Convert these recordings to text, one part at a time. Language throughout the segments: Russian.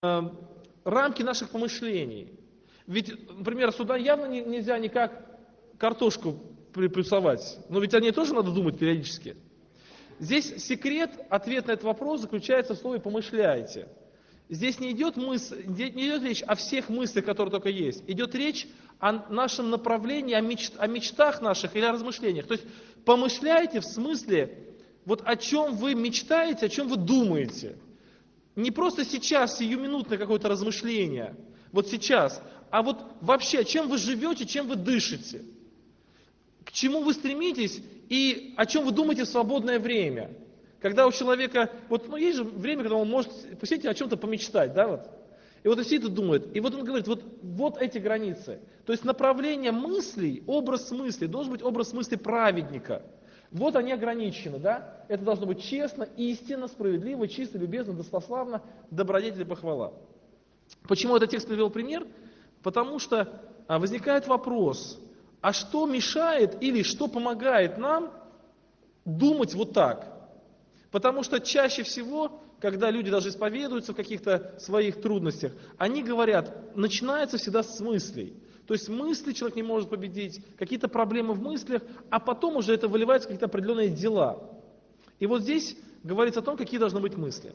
э, рамки наших помышлений. Ведь, например, сюда явно нельзя никак картошку приплюсовать, но ведь о ней тоже надо думать периодически. Здесь секрет, ответ на этот вопрос заключается в слове «помышляете». Здесь не идет речь о всех мыслях, которые только есть. Идет речь о нашем направлении, о мечтах наших или о размышлениях. То есть помышляете в смысле, вот о чем вы мечтаете, о чем вы думаете. Не просто сейчас, сиюминутное какое-то размышление, вот сейчас, а вот вообще, чем вы живете, чем вы дышите, к чему вы стремитесь и о чем вы думаете в свободное время. Когда у человека, вот есть же время, когда он может, посидеть о чем-то помечтать, да, вот. И вот он сидит и думает, и вот он говорит, вот эти границы. То есть направление мыслей, образ мысли, должен быть образ мысли праведника. Вот они ограничены, да? Это должно быть честно, истинно, справедливо, чисто, любезно, достославно, добродетель и похвала. Почему этот текст привел пример? Потому что возникает вопрос, а что мешает или что помогает нам думать вот так? Потому что чаще всего, когда люди даже исповедуются в каких-то своих трудностях, они говорят, начинается всегда с мыслей. То есть мысли человек не может победить, какие-то проблемы в мыслях, а потом уже это выливается в какие-то определенные дела. И вот здесь говорится о том, какие должны быть мысли.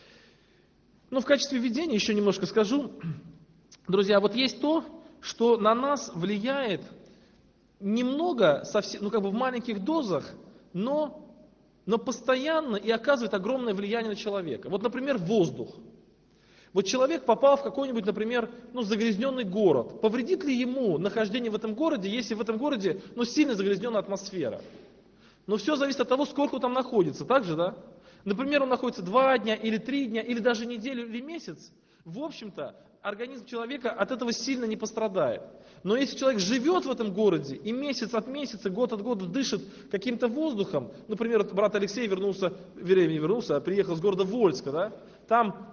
Ну, в качестве введения еще немножко скажу. Друзья, вот есть то, что на нас влияет немного, совсем, в маленьких дозах, но постоянно и оказывает огромное влияние на человека. Вот, например, воздух. Вот человек попал в какой-нибудь, например, загрязненный город. Повредит ли ему нахождение в этом городе, если в этом городе сильно загрязненная атмосфера? Но все зависит от того, сколько он там находится, так же, да? Например, он находится 2 дня или 3 дня, или даже неделю или месяц. В общем-то, организм человека от этого сильно не пострадает. Но если человек живет в этом городе и месяц от месяца, год от года дышит каким-то воздухом, например, брат Алексей приехал с города Вольска, да? Там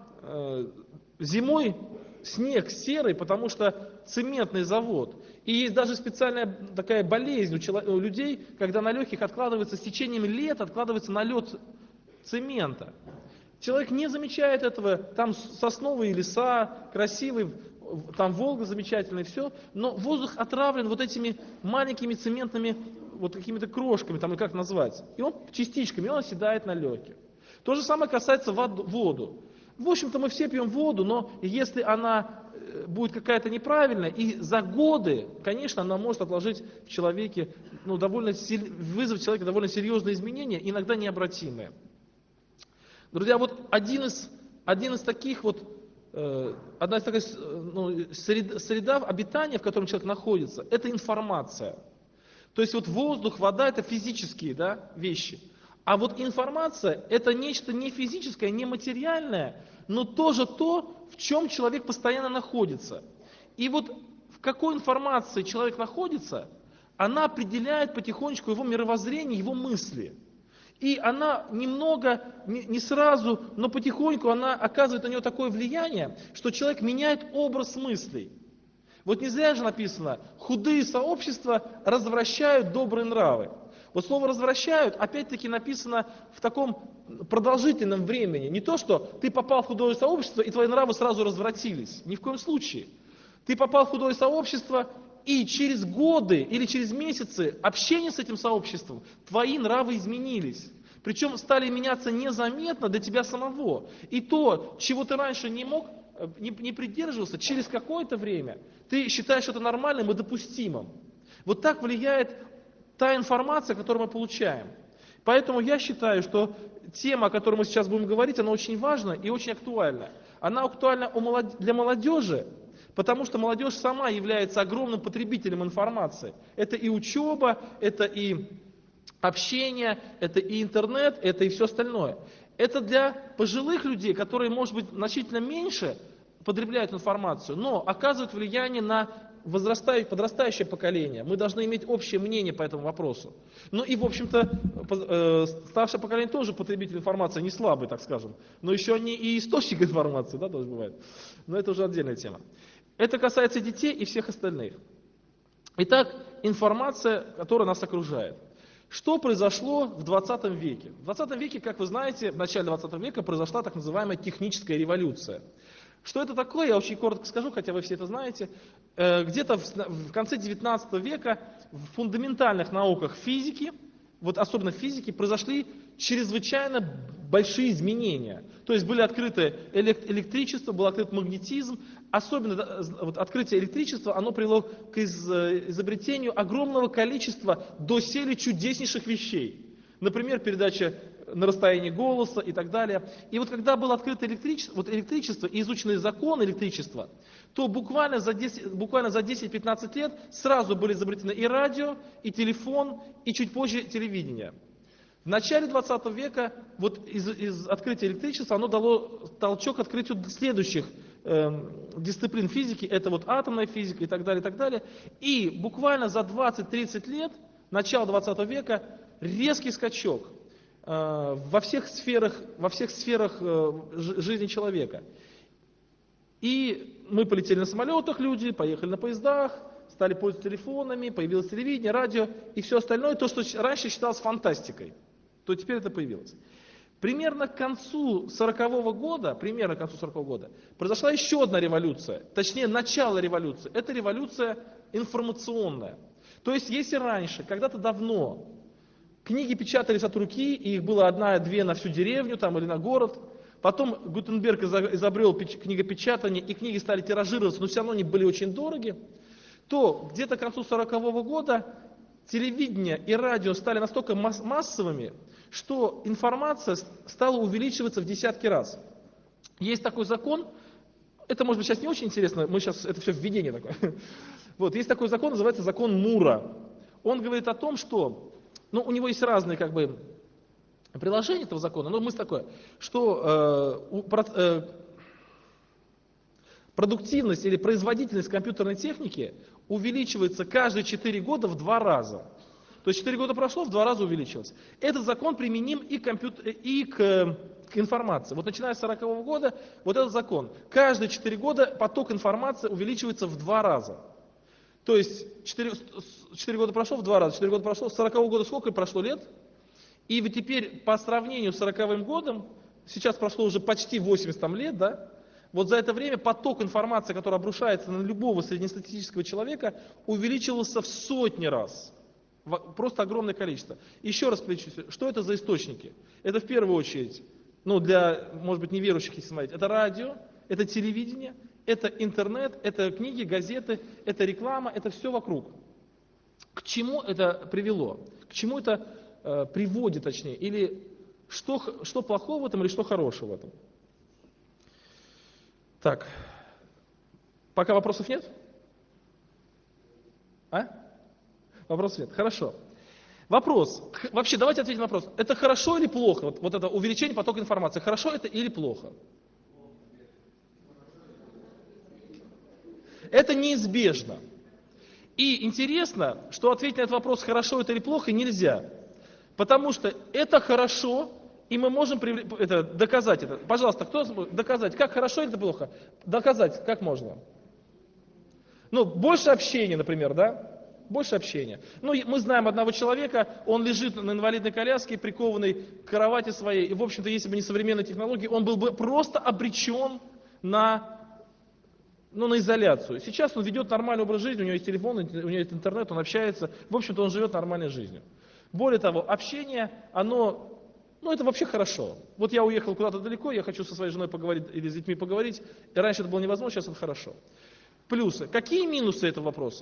зимой снег серый, потому что цементный завод. И есть даже специальная такая болезнь у людей, когда на легких откладывается, с течением лет откладывается налет цемента. Человек не замечает этого, там сосновые леса, красивые, там Волга замечательная, все, но воздух отравлен вот этими маленькими цементными, вот какими-то крошками, там и как назвать, и он частичками, он оседает на легких. То же самое касается воду. В общем-то, мы все пьем воду, но если она будет какая-то неправильная, и за годы, конечно, она может отложить в человеке, вызвать в человеке довольно серьезные изменения, иногда необратимые. Друзья, вот одна из таких среда обитания, в котором человек находится, это информация. То есть вот воздух, вода — это физические, да, вещи. А вот информация — это нечто не физическое, не материальное, но тоже то, в чем человек постоянно находится. И вот в какой информации человек находится, она определяет потихонечку его мировоззрение, его мысли. И она немного, не сразу, но потихоньку она оказывает на него такое влияние, что человек меняет образ мыслей. Вот не зря же написано, худые сообщества развращают добрые нравы. Вот слово «развращают» опять-таки написано в таком продолжительном времени. Не то, что ты попал в худое сообщество и твои нравы сразу развратились. Ни в коем случае. Ты попал в худое сообщество, и через годы или через месяцы общения с этим сообществом твои нравы изменились. Причем стали меняться незаметно для тебя самого. И то, чего ты раньше не придерживался, через какое-то время ты считаешь это нормальным и допустимым. Вот так влияет та информация, которую мы получаем. Поэтому я считаю, что тема, о которой мы сейчас будем говорить, она очень важна и очень актуальна. Она актуальна для молодежи, потому что молодежь сама является огромным потребителем информации. Это и учеба, это и общение, это и интернет, это и все остальное. Это для пожилых людей, которые, может быть, значительно меньше потребляют информацию, но оказывают влияние на подрастающее поколение. Мы должны иметь общее мнение по этому вопросу. Ну и, в общем-то, старшее поколение тоже потребитель информации, не слабый, так скажем. Но еще они и источник информации, да, тоже бывает. Но это уже отдельная тема. Это касается детей и всех остальных. Итак, информация, которая нас окружает. Что произошло в 20 веке? В 20 веке, как вы знаете, в начале 20 века произошла так называемая техническая революция. Что это такое, я очень коротко скажу, хотя вы все это знаете. Где-то в конце 19 века в фундаментальных науках физики, вот особенно в физике, произошли чрезвычайно большие изменения. То есть были открыты электричество, был открыт магнетизм. Особенно вот открытие электричества, оно привело к изобретению огромного количества доселе чудеснейших вещей. Например, передача на расстоянии голоса и так далее. И вот когда было открыто электричество и изучены законы электричества, то буквально за 10-15 лет сразу были изобретены и радио, и телефон, и чуть позже телевидение. В начале 20 века вот из открытия электричества оно дало толчок открытию следующих дисциплин физики, это вот атомная физика и так далее, и так далее. И буквально за 20-30 лет, начало 20 века, резкий скачок во всех сферах жизни человека. И мы полетели на самолетах, люди, поехали на поездах, стали пользоваться телефонами, появилось телевидение, радио и все остальное, то, что раньше считалось фантастикой, то теперь это появилось. Примерно к концу 40-го года, произошла еще одна революция, точнее начало революции. Это революция информационная. То есть, если раньше, когда-то давно, книги печатались от руки, и их было 1-2 на всю деревню там, или на город, потом Гутенберг изобрел книгопечатание, и книги стали тиражироваться, но все равно они были очень дороги, то где-то к концу 40-го года телевидение и радио стали настолько массовыми, что информация стала увеличиваться в десятки раз. Есть такой закон, это может быть сейчас не очень интересно, это все введение такое. Вот, есть такой закон, называется закон Мура. Он говорит о том, что, у него есть разные приложения этого закона, но мысль такая, что продуктивность или производительность компьютерной техники увеличивается каждые 4 года в 2 раза. То есть 4 года прошло, в 2 раза увеличилось. Этот закон применим и к информации. Вот начиная с 40-го года, вот этот закон. Каждые 4 года поток информации увеличивается в 2 раза. То есть 4 года прошло, в 2 раза, 4 года прошло, с 40-го года сколько прошло лет? И вот теперь по сравнению с 40-м годом, сейчас прошло уже почти 80 лет, да? Вот за это время поток информации, который обрушается на любого среднестатистического человека, увеличивался в сотни раз. Просто огромное количество. Еще раз перечислю, что это за источники? Это в первую очередь, для, может быть, неверующих, если смотреть, это радио, это телевидение, это интернет, это книги, газеты, это реклама, это все вокруг. К чему это привело? К чему это приводит, точнее? Или что плохого в этом, или что хорошего в этом? Так, пока вопросов нет? Вопросов нет, хорошо. Вопрос, вообще давайте ответим на вопрос, это хорошо или плохо, вот это увеличение потока информации, хорошо это или плохо? Это неизбежно. И интересно, что ответить на этот вопрос, хорошо это или плохо, нельзя. Потому что это хорошо, и мы можем доказать это. Пожалуйста, кто сможет доказать, как хорошо или плохо? Доказать, как можно? Больше общения, например, да? Больше общения. Мы знаем одного человека, он лежит на инвалидной коляске, прикованный к кровати своей, и, в общем-то, если бы не современные технологии, он был бы просто обречен на изоляцию. Сейчас он ведет нормальный образ жизни, у него есть телефон, у него есть интернет, он общается, в общем-то, он живет нормальной жизнью. Более того, общение, это вообще хорошо. Вот я уехал куда-то далеко, я хочу со своей женой поговорить или с детьми поговорить, и раньше это было невозможно, сейчас это хорошо. Плюсы. Какие минусы этого вопроса?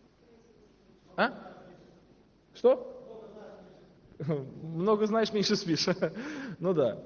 Что? Много знаешь, меньше спишь. Да.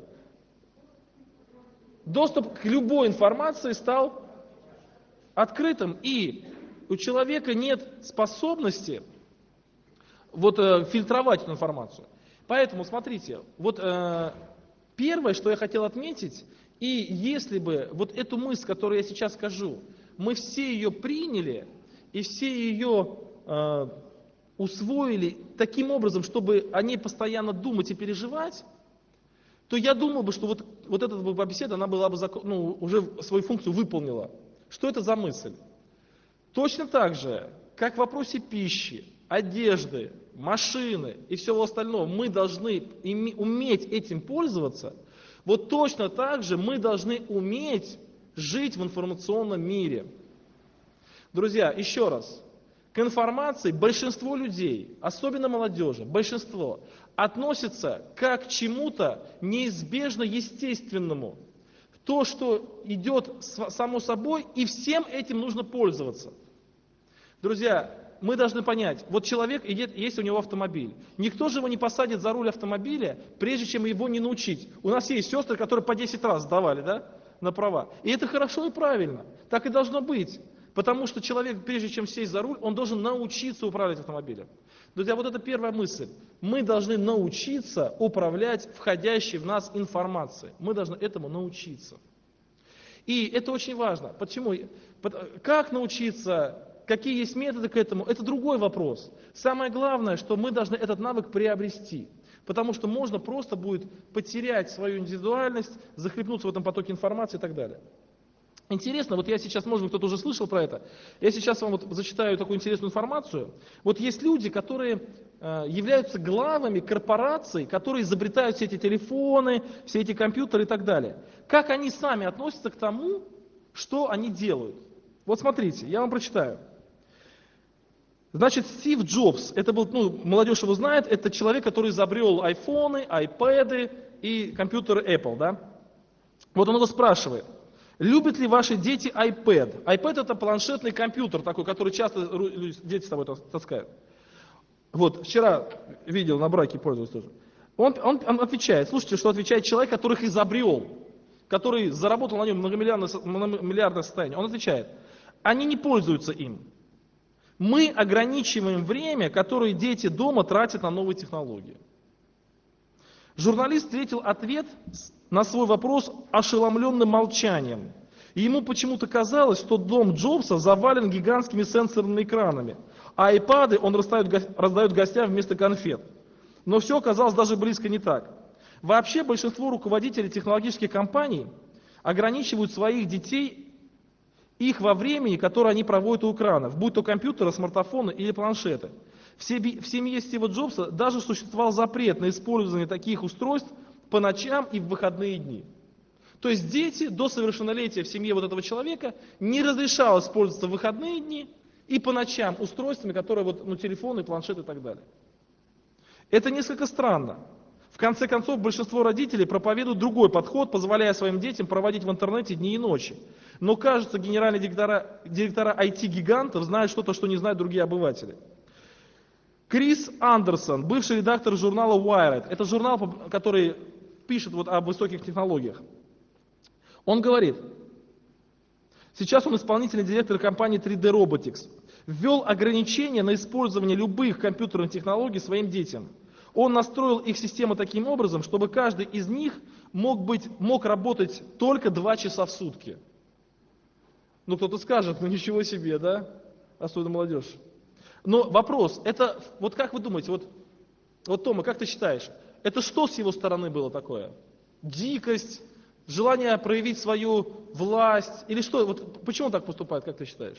Доступ к любой информации стал открытым, и у человека нет способности фильтровать эту информацию. Поэтому, смотрите, первое, что я хотел отметить, и если бы эту мысль, которую я сейчас скажу, мы все ее приняли, и все ее усвоили таким образом, чтобы о ней постоянно думать и переживать, то я думал бы, что вот эта беседа, она была бы уже свою функцию выполнила. Что это за мысль? Точно так же, как в вопросе пищи, одежды, машины и всего остального, мы должны уметь этим пользоваться, вот точно так же мы должны уметь жить в информационном мире. Друзья, еще раз. К информации большинство людей, особенно молодежи, большинство, относится как к чему-то неизбежно естественному. То, что идет само собой, и всем этим нужно пользоваться. Друзья, мы должны понять, вот человек идет, есть у него автомобиль. Никто же его не посадит за руль автомобиля, прежде чем его не научить. У нас есть сестры, которые по 10 раз сдавали, да, на права. И это хорошо и правильно. Так и должно быть. Потому что человек, прежде чем сесть за руль, он должен научиться управлять автомобилем. Друзья, вот это первая мысль. Мы должны научиться управлять входящей в нас информацией. Мы должны этому научиться. И это очень важно. Почему? Как научиться? Какие есть методы к этому? Это другой вопрос. Самое главное, что мы должны этот навык приобрести. Потому что можно просто будет потерять свою индивидуальность, захлебнуться в этом потоке информации и так далее. Интересно, вот я сейчас, может быть, кто-то уже слышал про это, я сейчас вам вот зачитаю такую интересную информацию. Вот есть люди, которые являются главами корпораций, которые изобретают все эти телефоны, все эти компьютеры и так далее. Как они сами относятся к тому, что они делают? Вот смотрите, я вам прочитаю. Значит, Стив Джобс, это был, молодежь его знает, это человек, который изобрел айфоны, айпэды и компьютеры Apple, да? Вот он его спрашивает. Любят ли ваши дети iPad? iPad это планшетный компьютер такой, который часто дети с собой таскают. Вот, вчера видел, на браке пользовался тоже. Он отвечает, слушайте, что отвечает человек, который их изобрел, который заработал на нем многомиллиардное состояние. Он отвечает, они не пользуются им. Мы ограничиваем время, которое дети дома тратят на новые технологии. Журналист встретил ответ на свой вопрос ошеломленным молчанием. И ему почему-то казалось, что дом Джобса завален гигантскими сенсорными экранами, а айпады он раздает гостям вместо конфет. Но все оказалось даже близко не так. Вообще большинство руководителей технологических компаний ограничивают своих детей их во времени, которое они проводят у экранов, будь то компьютеры, смартфоны или планшеты. В семье Стива Джобса даже существовал запрет на использование таких устройств по ночам и в выходные дни. То есть дети до совершеннолетия в семье вот этого человека не разрешалось пользоваться в выходные дни и по ночам устройствами, которые телефоны, планшеты и так далее. Это несколько странно. В конце концов, большинство родителей проповедуют другой подход, позволяя своим детям проводить в интернете дни и ночи. Но, кажется, генеральные директора IT-гигантов знают что-то, что не знают другие обыватели. Крис Андерсон, бывший редактор журнала Wired, это журнал, который пишет о высоких технологиях. Он говорит, сейчас он исполнительный директор компании 3D Robotics, ввел ограничения на использование любых компьютерных технологий своим детям. Он настроил их систему таким образом, чтобы каждый из них мог работать только 2 часа в сутки. Кто-то скажет, ничего себе, да? Особенно молодежь. Но вопрос, это, как вы думаете, Тома, как ты считаешь, это что с его стороны было такое? Дикость, желание проявить свою власть, или что? Почему он так поступает, как ты считаешь?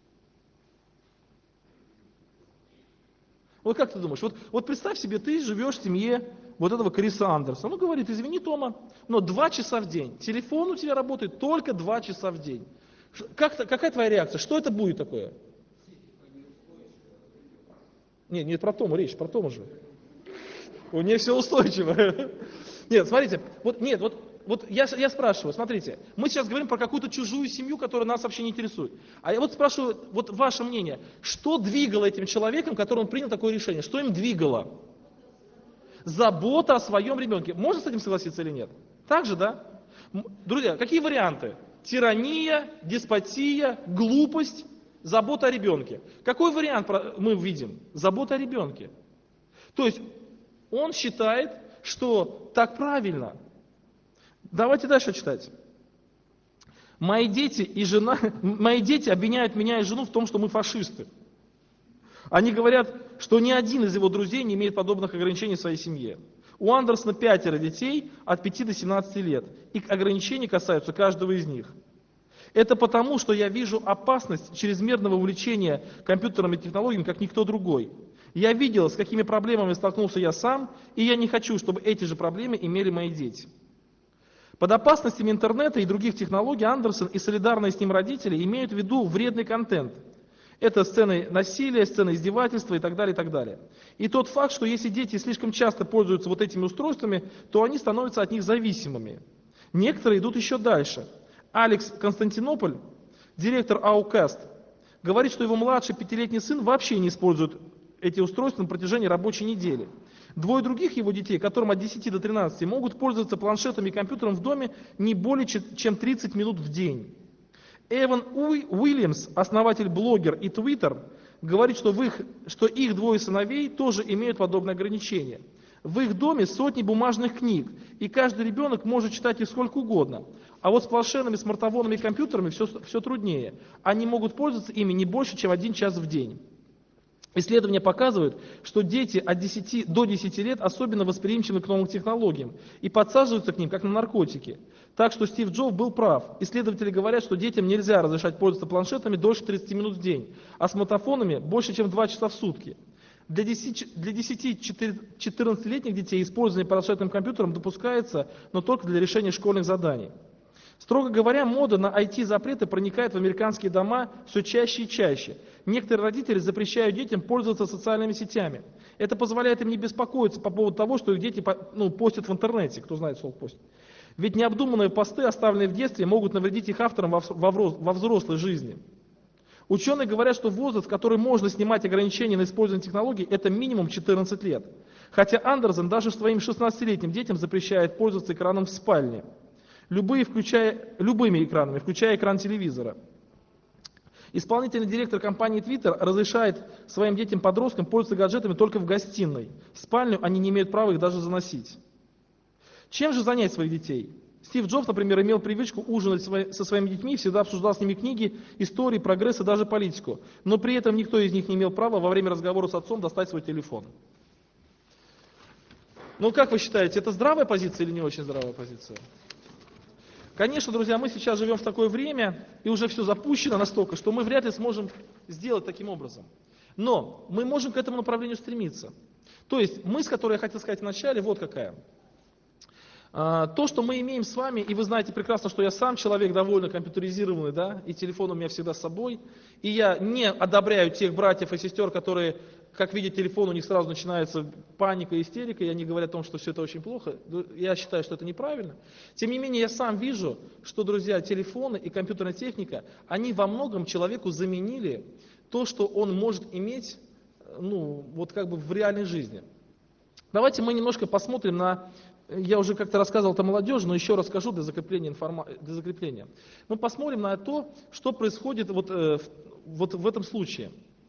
Как ты думаешь, представь себе, ты живешь в семье этого Криса Андерсона. Он говорит, извини, Тома, но 2 часа в день, телефон у тебя работает только 2 часа в день. Какая твоя реакция, что это будет такое? Нет, про Тому речь, про Тому же. У нее все устойчиво. Нет, смотрите, я спрашиваю, смотрите, мы сейчас говорим про какую-то чужую семью, которая нас вообще не интересует. А я спрашиваю, ваше мнение, что двигало этим человеком, который он принял такое решение? Что им двигало? Забота о своем ребенке. Можно с этим согласиться или нет? Так же, да? Друзья, какие варианты? Тирания, деспотия, глупость, забота о ребенке. Какой вариант мы видим? Забота о ребенке. То есть он считает, что так правильно. Давайте дальше читать. Мои дети обвиняют меня и жену в том, что мы фашисты. Они говорят, что ни один из его друзей не имеет подобных ограничений в своей семье. У Андерсона 5 детей от 5 до 17 лет, и ограничения касаются каждого из них. Это потому, что я вижу опасность чрезмерного увлечения компьютерными технологиями, как никто другой. Я видел, с какими проблемами столкнулся я сам, и я не хочу, чтобы эти же проблемы имели мои дети. Под опасностями интернета и других технологий Андерсон и солидарные с ним родители имеют в виду вредный контент. Это сцены насилия, сцены издевательства и так далее, и так далее. И тот факт, что если дети слишком часто пользуются вот этими устройствами, то они становятся от них зависимыми. Некоторые идут еще дальше. Алекс Константинополь, директор Ауcast, говорит, что его младший 5-летний сын вообще не использует эти устройства на протяжении рабочей недели. Двое других его детей, которым от 10 до 13, могут пользоваться планшетом и компьютером в доме не более чем 30 минут в день. Эван Уильямс, основатель блогер и Twitter, говорит, что их двое сыновей тоже имеют подобные ограничения. В их доме сотни бумажных книг, и каждый ребенок может читать их сколько угодно. А вот с планшетами, смартфонами и компьютерами все труднее. Они могут пользоваться ими не больше, чем 1 час в день. Исследования показывают, что дети от 10 до 10 лет особенно восприимчивы к новым технологиям и подсаживаются к ним, как на наркотики. Так что Стив Джобс был прав. Исследователи говорят, что детям нельзя разрешать пользоваться планшетами дольше 30 минут в день, а смартфонами больше, чем 2 часа в сутки. Для 10-14-летних детей использование планшетным компьютером допускается, но только для решения школьных заданий. Строго говоря, мода на IT-запреты проникает в американские дома все чаще и чаще. Некоторые родители запрещают детям пользоваться социальными сетями. Это позволяет им не беспокоиться по поводу того, что их дети постят в интернете, кто знает, что постят. Ведь необдуманные посты, оставленные в детстве, могут навредить их авторам во взрослой жизни. Ученые говорят, что возраст, в который можно снимать ограничения на использование технологий, это минимум 14 лет. Хотя Андерсон даже своим 16-летним детям запрещает пользоваться экраном в спальне. Любыми экранами, включая экран телевизора. Исполнительный директор компании Twitter разрешает своим детям-подросткам пользоваться гаджетами только в гостиной. В спальню они не имеют права их даже заносить. Чем же занять своих детей? Стив Джобс, например, имел привычку ужинать со своими детьми, всегда обсуждал с ними книги, истории, прогресс и даже политику. Но при этом никто из них не имел права во время разговора с отцом достать свой телефон. Ну, как вы считаете, это здравая позиция или не очень здравая позиция? Конечно, друзья, мы сейчас живем в такое время, и уже все запущено настолько, что мы вряд ли сможем сделать таким образом. Но мы можем к этому направлению стремиться. То есть мысль, которую я хотел сказать вначале, вот какая. То, что мы имеем с вами, и вы знаете прекрасно, что я сам человек довольно компьютеризированный, да, и телефон у меня всегда с собой, и я не одобряю тех братьев и сестер, которые, как видят телефон, у них сразу начинается паника, истерика, и они говорят о том, что все это очень плохо. Я считаю, что это неправильно. Тем не менее, я сам вижу, что, друзья, телефоны и компьютерная техника, они во многом человеку заменили то, что он может иметь, вот как бы в реальной жизни. Давайте мы немножко посмотрим на... Я уже как-то рассказывал это молодежи, но еще расскажу для закрепления. Мы посмотрим на то, что происходит вот в этом случае.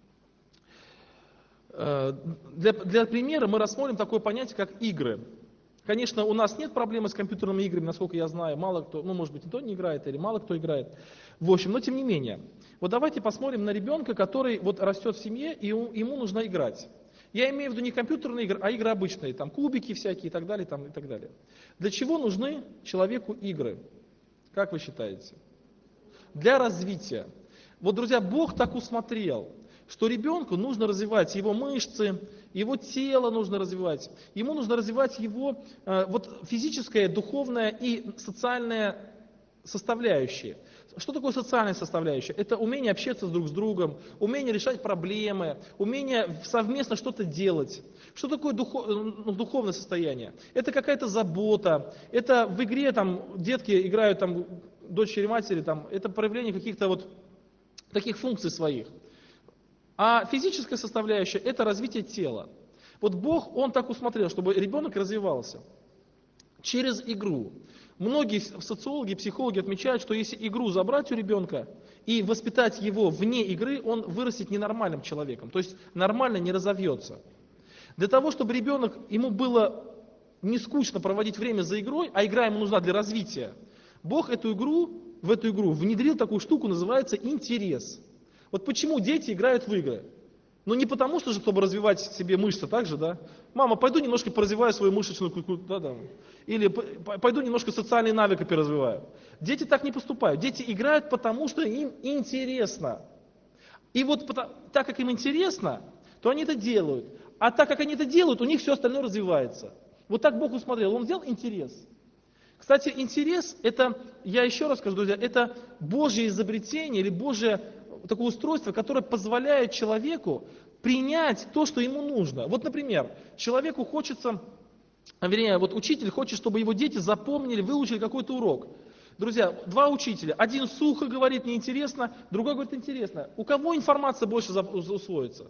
Для примера мы рассмотрим такое понятие, как игры. Конечно, у нас нет проблемы с компьютерными играми, насколько я знаю, мало кто, может быть, никто не играет или мало кто играет. В общем, но тем не менее. Вот давайте посмотрим на ребенка, который вот растет в семье, и ему нужно играть. Я имею в виду не компьютерные игры, а игры обычные, там кубики всякие и так далее, и так далее. Для чего нужны человеку игры? Как вы считаете? Для развития. Вот, друзья, Бог так усмотрел, что ребенку нужно развивать его мышцы, его тело нужно развивать, ему нужно развивать его физическое, духовное и социальное составляющие. Что такое социальная составляющая? Это умение общаться друг с другом, умение решать проблемы, умение совместно что-то делать. Что такое духовное состояние? Это какая-то забота, это в игре детки играют дочери матери, это проявление каких-то вот таких функций своих. А физическая составляющая это развитие тела. Вот Бог, Он так усмотрел, чтобы ребенок развивался через игру. Многие социологи, психологи отмечают, что если игру забрать у ребенка и воспитать его вне игры, он вырастет ненормальным человеком, то есть нормально не разовьется. Для того, чтобы ему было не скучно проводить время за игрой, а игра ему нужна для развития, Бог в эту игру внедрил такую штуку, называется интерес. Вот почему дети играют в игры? Не потому, чтобы развивать себе мышцы, так же, да? Мама, пойду немножко поразвиваю свою мышечную культуру, да. Или пойду немножко социальные навыки переразвиваю. Дети так не поступают. Дети играют, потому что им интересно. И вот так как им интересно, то они это делают. А так как они это делают, у них все остальное развивается. Вот так Бог усмотрел. Он взял интерес. Кстати, интерес, это, я еще раз скажу, друзья, это Божье изобретение или Божье такое устройство, которое позволяет человеку принять то, что ему нужно. Вот, например, человеку хочется, вернее, вот учитель хочет, чтобы его дети запомнили, выучили какой-то урок. Друзья, два учителя, один сухо говорит, неинтересно, другой говорит, интересно. У кого информация больше усвоится?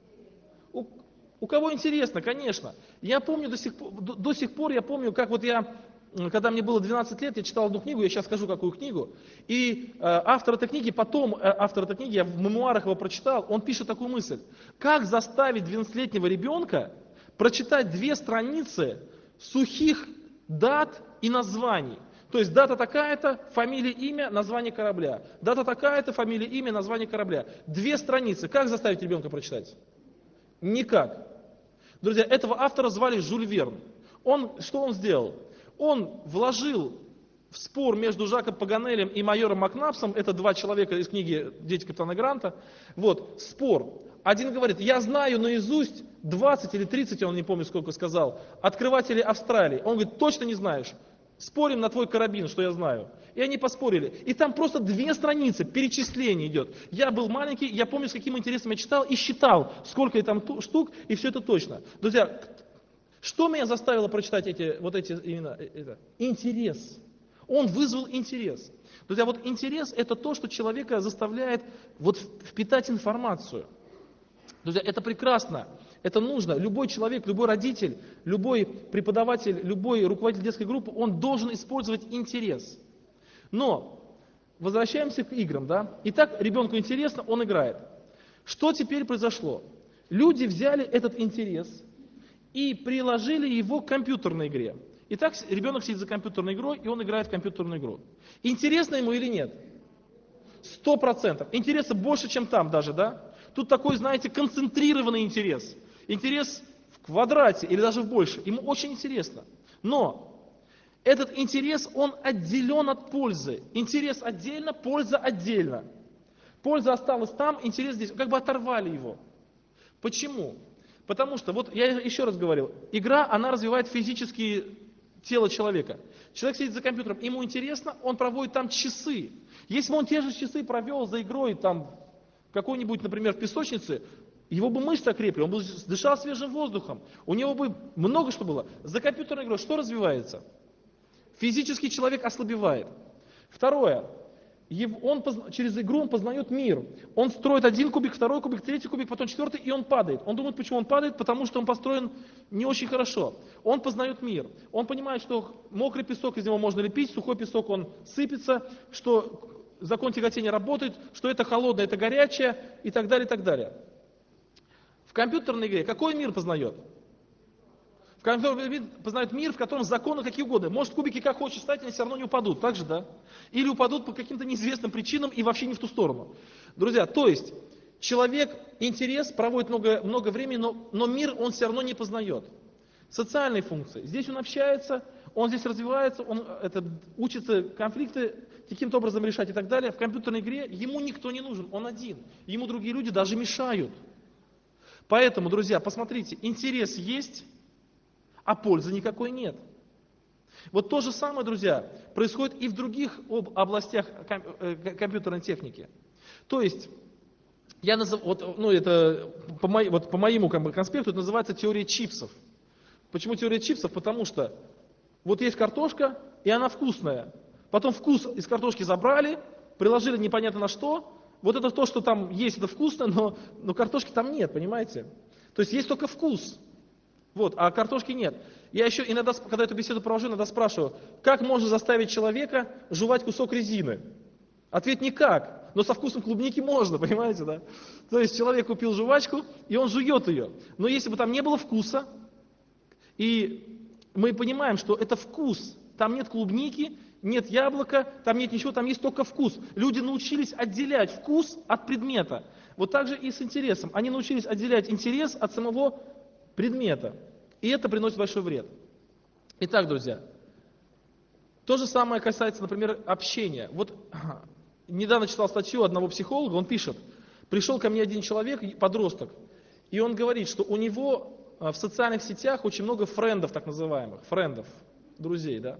У кого интересно, конечно. Я помню до сих пор я помню, как вот я, когда мне было 12 лет, я читал одну книгу, я сейчас скажу, какую книгу, и автор этой книги, я в мемуарах его прочитал, он пишет такую мысль: как заставить 12-летнего ребенка прочитать 2 страницы сухих дат и названий. То есть дата такая-то, фамилия, имя, название корабля. Дата такая-то, фамилия, имя, название корабля. 2 страницы. Как заставить ребенка прочитать? Никак. Друзья, этого автора звали Жюль Верн. Что он сделал? Он вложил в спор между Жаком Паганелем и майором Макнапсом, это 2 человека из книги «Дети капитана Гранта», вот, спор. Один говорит, я знаю наизусть 20 или 30, он не помню сколько сказал, открывателей Австралии. Он говорит, точно не знаешь? Спорим на твой карабин, что я знаю. И они поспорили. И там просто 2 страницы, перечисление идет. Я был маленький, я помню, с каким интересом я читал и считал, сколько там штук, и все это точно. Друзья, что меня заставило прочитать эти именно? Интерес. Он вызвал интерес. Друзья, вот интерес это то, что человека заставляет вот впитать информацию. Друзья, это прекрасно, это нужно. Любой человек, любой родитель, любой преподаватель, любой руководитель детской группы, он должен использовать интерес. Но возвращаемся к играм, да? Итак, ребенку интересно, он играет. Что теперь произошло? Люди взяли этот интерес и приложили его к компьютерной игре. Итак, ребенок сидит за компьютерной игрой, и он играет в компьютерную игру. Интересно ему или нет? 100%. Интереса больше, чем там даже, да? Тут такой, знаете, концентрированный интерес. Интерес в квадрате или даже в больше. Ему очень интересно. Но этот интерес, он отделен от пользы. Интерес отдельно, польза отдельно. Польза осталась там, интерес здесь. Как бы оторвали его. Почему? Потому что, вот я еще раз говорил, игра, она развивает физические тело человека. Человек сидит за компьютером, ему интересно, он проводит там часы. Если бы он те же часы провел за игрой там какой-нибудь, например, в песочнице, его бы мышцы окрепли, он бы дышал свежим воздухом, у него бы много что было. За компьютерной игрой что развивается? Физический человек ослабевает. Второе. Через игру он познает мир. Он строит 1 кубик, 2 кубик, 3 кубик, потом 4, и он падает. Он думает, почему он падает, потому что он построен не очень хорошо. Он познает мир. Он понимает, что мокрый песок, из него можно лепить, сухой песок, он сыпется, что закон тяготения работает, что это холодное, это горячее, и так далее, и так далее. В компьютерной игре какой мир познает? В компьютерной игре познает мир, в котором законы какие угодно. Может, кубики как хочешь стать, они все равно не упадут. Так же, да? Или упадут по каким-то неизвестным причинам и вообще не в ту сторону. Друзья, то есть, человек интерес проводит много времени, но мир он все равно не познает. Социальные функции. Здесь он общается, он здесь развивается, он учится конфликты каким-то образом решать и так далее. В компьютерной игре ему никто не нужен, он один. Ему другие люди даже мешают. Поэтому, друзья, посмотрите, интерес есть, а пользы никакой нет. Вот то же самое, друзья, происходит и в других областях компьютерной техники. То есть, по моему конспекту это называется теория чипсов. Почему теория чипсов? Потому что вот есть картошка, и она вкусная. Потом вкус из картошки забрали, приложили непонятно на что. Вот это то, что там есть, это вкусно, но картошки там нет, понимаете? То есть только вкус. Вот, а картошки нет. Я еще иногда, когда эту беседу провожу, иногда спрашиваю, как можно заставить человека жевать кусок резины? Ответ никак, но со вкусом клубники можно, понимаете, да? То есть человек купил жвачку, и он жует ее. Но если бы там не было вкуса, и мы понимаем, что это вкус, там нет клубники, нет яблока, там нет ничего, там есть только вкус. Люди научились отделять вкус от предмета. Вот так же и с интересом. Они научились отделять интерес от самого предмета. И это приносит большой вред. Итак, друзья, то же самое касается, например, общения. Вот недавно читал статью одного психолога, он пишет, пришел ко мне один человек, подросток, и он говорит, что у него в социальных сетях очень много френдов, так называемых, френдов, друзей, да.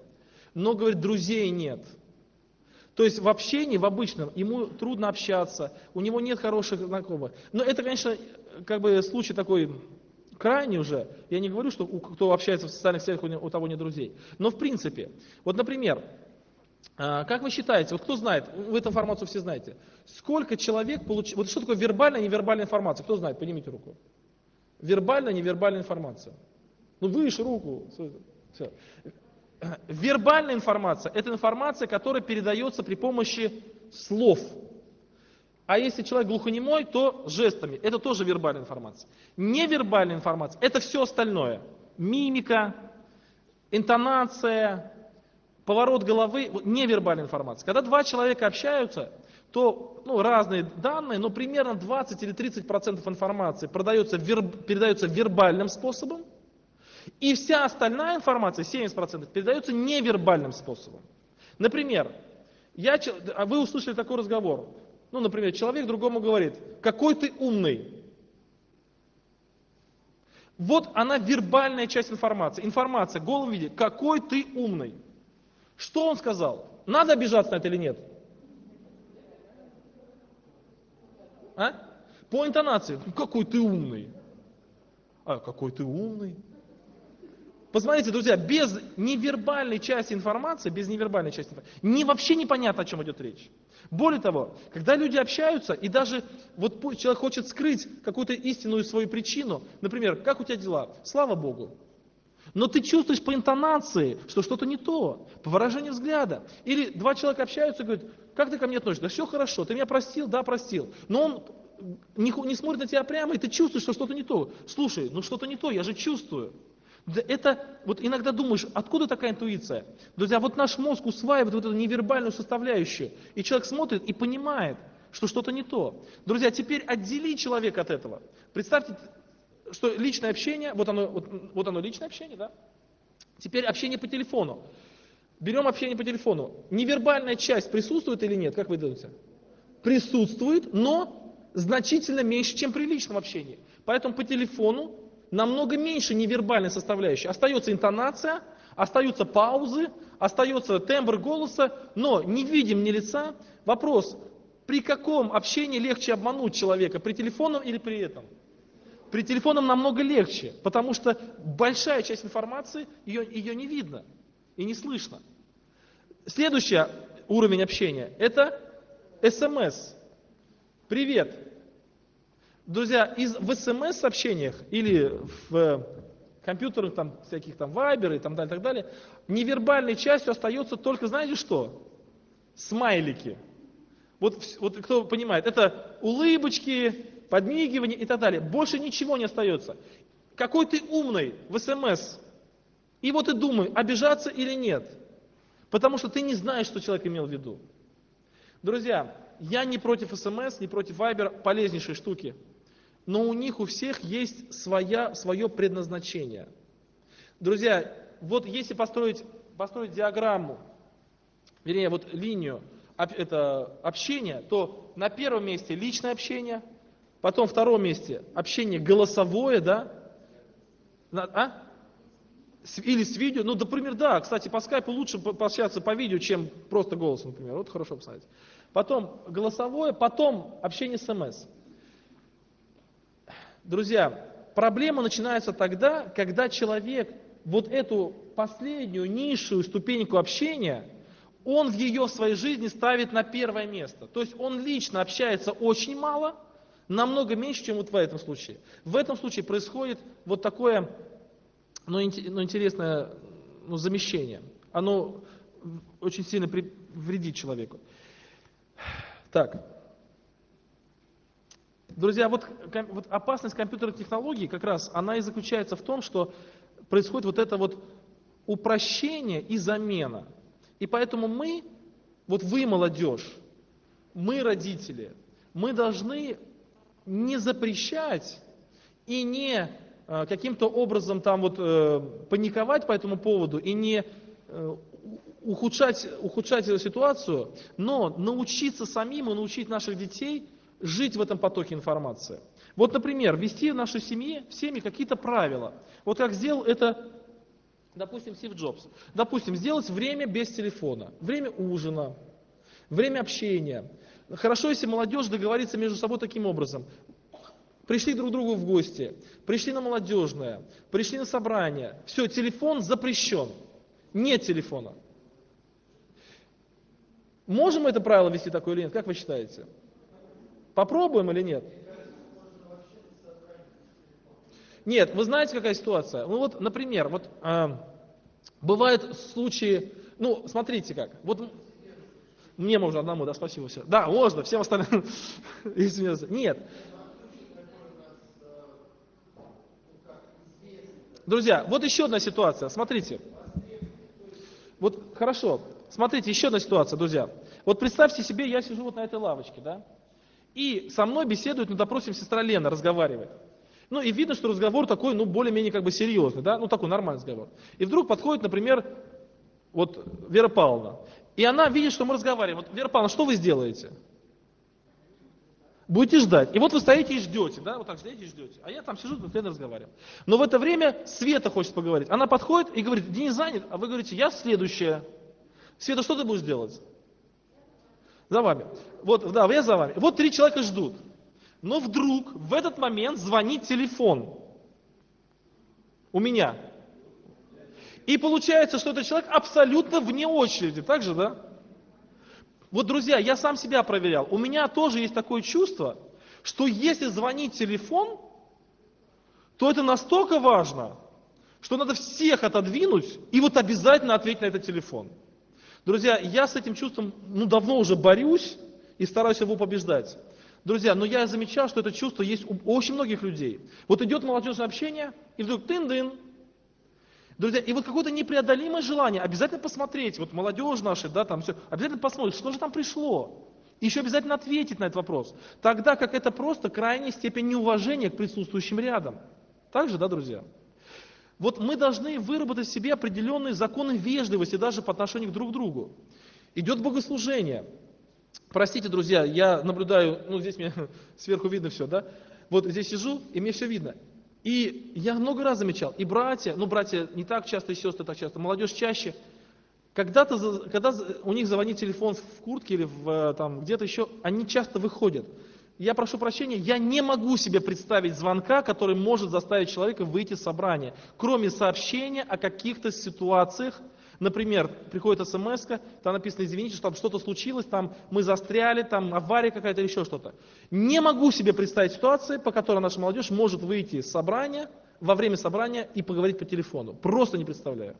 но, говорит, друзей нет. То есть в общении, в обычном, ему трудно общаться, у него нет хороших знакомых. Но это, конечно, как бы случай такой крайний уже. Я не говорю, что кто общается в социальных сетях, у того нет друзей. Но в принципе, вот, например, как вы считаете, вот кто знает, вы эту информацию все знаете, сколько человек получил, вот что такое вербальная и невербальная информация, кто знает, поднимите руку. Вербальная, невербальная информация. Ну выше руку. Все. Вербальная информация – это информация, которая передается при помощи слов. А если человек глухонемой, то жестами. Это тоже вербальная информация. Невербальная информация – это все остальное. Мимика, интонация, поворот головы, невербальная информация. Когда два человека общаются, то разные данные, но примерно 20 или 30% информации передается вербальным способом, и вся остальная информация, 70%, передается невербальным способом. Например, вы услышали такой разговор. Например, человек другому говорит: какой ты умный. Вот она вербальная часть информации. Информация в голом виде: какой ты умный. Что он сказал? Надо обижаться на это или нет? По интонации: какой ты умный. Какой ты умный. Посмотрите, друзья, без невербальной части информации, вообще непонятно, о чем идет речь. Более того, когда люди общаются, и даже вот человек хочет скрыть какую-то истинную свою причину, например, как у тебя дела? Слава Богу. Но ты чувствуешь по интонации, что что-то не то, по выражению взгляда. Или два человека общаются и говорят: как ты ко мне относишься? Да все хорошо, ты меня простил? Да, простил. Но он не смотрит на тебя прямо, и ты чувствуешь, что что-то не то. Слушай, что-то не то, я же чувствую. Это вот иногда думаешь, откуда такая интуиция? Друзья, вот наш мозг усваивает вот эту невербальную составляющую, и человек смотрит и понимает, что что-то не то. Друзья, теперь отдели человека от этого. Представьте, что личное общение, вот оно личное общение, да? Теперь общение по телефону. Берем общение по телефону. Невербальная часть присутствует или нет, как вы думаете? Присутствует, но значительно меньше, чем при личном общении. Поэтому по телефону намного меньше невербальной составляющей. Остается интонация, остаются паузы, остается тембр голоса, но не видим ни лица. Вопрос: при каком общении легче обмануть человека, при телефонном или при этом? При телефонном намного легче, потому что большая часть информации, ее не видно и не слышно. Следующий уровень общения – это СМС. Привет. Друзья, в СМС-сообщениях или в компьютерах, всяких Viber и так далее, невербальной частью остается только, знаете что? Смайлики. Вот кто понимает, это улыбочки, подмигивания и так далее. Больше ничего не остается. Какой ты умный в СМС. И вот и думай, обижаться или нет. Потому что ты не знаешь, что человек имел в виду. Друзья, я не против СМС, не против Viber, полезнейшие штуки. Но у них у всех есть свое предназначение. Друзья, вот если построить диаграмму, вернее, вот линию общения, то на первом месте личное общение, потом в втором месте общение голосовое, да? Или с видео. Например, да, кстати, по скайпу лучше пообщаться по видео, чем просто голосом, например. Вот хорошо посмотреть. Потом голосовое, потом общение СМС. Друзья, проблема начинается тогда, когда человек вот эту последнюю, низшую ступеньку общения, он в своей жизни ставит на первое место. То есть он лично общается очень мало, намного меньше, чем вот в этом случае. В этом случае происходит вот такое, интересное замещение. Оно очень сильно вредит человеку. Так. Друзья, вот опасность компьютерных технологий как раз, она и заключается в том, что происходит вот это вот упрощение и замена. И поэтому вы, молодежь, мы, родители, мы должны не запрещать и не каким-то образом паниковать по этому поводу и не ухудшать ситуацию, но научиться самим и научить наших детей жить в этом потоке информации. Вот, например, ввести в нашей семье какие-то правила. Вот как сделал это допустим, Стив Джобс, допустим, сделать время без телефона, время ужина, время общения. Хорошо, если молодежь договорится между собой таким образом. Пришли друг к другу в гости, пришли на молодежное, пришли на собрание. Все, телефон запрещен. Нет телефона. Можем мы это правило ввести такое или нет? Как вы считаете? Попробуем или нет? Нет, вы знаете, какая ситуация? Ну вот, например, вот бывают случаи, ну, смотрите как, вот мне можно одному, да, спасибо, все. Да, можно, всем остальным. Нет. Друзья, вот еще одна ситуация, смотрите. Вот хорошо, смотрите, еще одна ситуация, друзья. Вот представьте себе, я сижу вот на этой лавочке, да, и со мной беседует, ну, допустим, сестра Лена, разговаривает. Ну, и видно, что разговор такой, ну, более-менее как бы серьезный, да, ну, такой нормальный разговор. И вдруг подходит, например, вот Вера Павловна, и она видит, что мы разговариваем. Вот, Вера Павловна, что вы сделаете? Будете ждать. И вот вы стоите и ждете, да, вот так стоите и ждете. А я там сижу, с Леной разговариваю. Но в это время Света хочет поговорить. Она подходит и говорит, Денис занят, а вы говорите, я следующая. Света, что ты будешь делать? За вами. Вот, да, я за вами. Вот 3 человека ждут. Но вдруг в этот момент звонит телефон у меня. И получается, что этот человек абсолютно вне очереди. Так же, да? Вот, друзья, я сам себя проверял. У меня тоже есть такое чувство, что если звонит телефон, то это настолько важно, что надо всех отодвинуть и вот обязательно ответить на этот телефон. Друзья, я с этим чувством давно уже борюсь и стараюсь его побеждать. Друзья, но я замечал, что это чувство есть у очень многих людей. Вот идет молодежное общение, и вдруг тын-дын. Друзья, и вот какое-то непреодолимое желание обязательно посмотреть, вот молодежь наша, да, там все, обязательно посмотреть, что же там пришло. И еще обязательно ответить на этот вопрос. Тогда как это просто крайняя степень неуважения к присутствующим рядом. Так же, да, друзья? Вот мы должны выработать в себе определенные законы вежливости даже по отношению друг к другу. Идет богослужение. Простите, друзья, я наблюдаю, ну здесь мне сверху видно все, да? Вот здесь сижу, и мне все видно. И я много раз замечал, и братья, ну братья не так часто, и сестры так часто, молодежь чаще, когда у них звонит телефон в куртке или там где-то еще, они часто выходят. Я прошу прощения, я не могу себе представить звонка, который может заставить человека выйти с собрания, кроме сообщения о каких-то ситуациях. Например, приходит смс-ка, там написано, извините, что там что-то случилось, там мы застряли, там авария какая-то или еще что-то. Не могу себе представить ситуации, по которой наша молодежь может выйти с собрания, во время собрания и поговорить по телефону. Просто не представляю.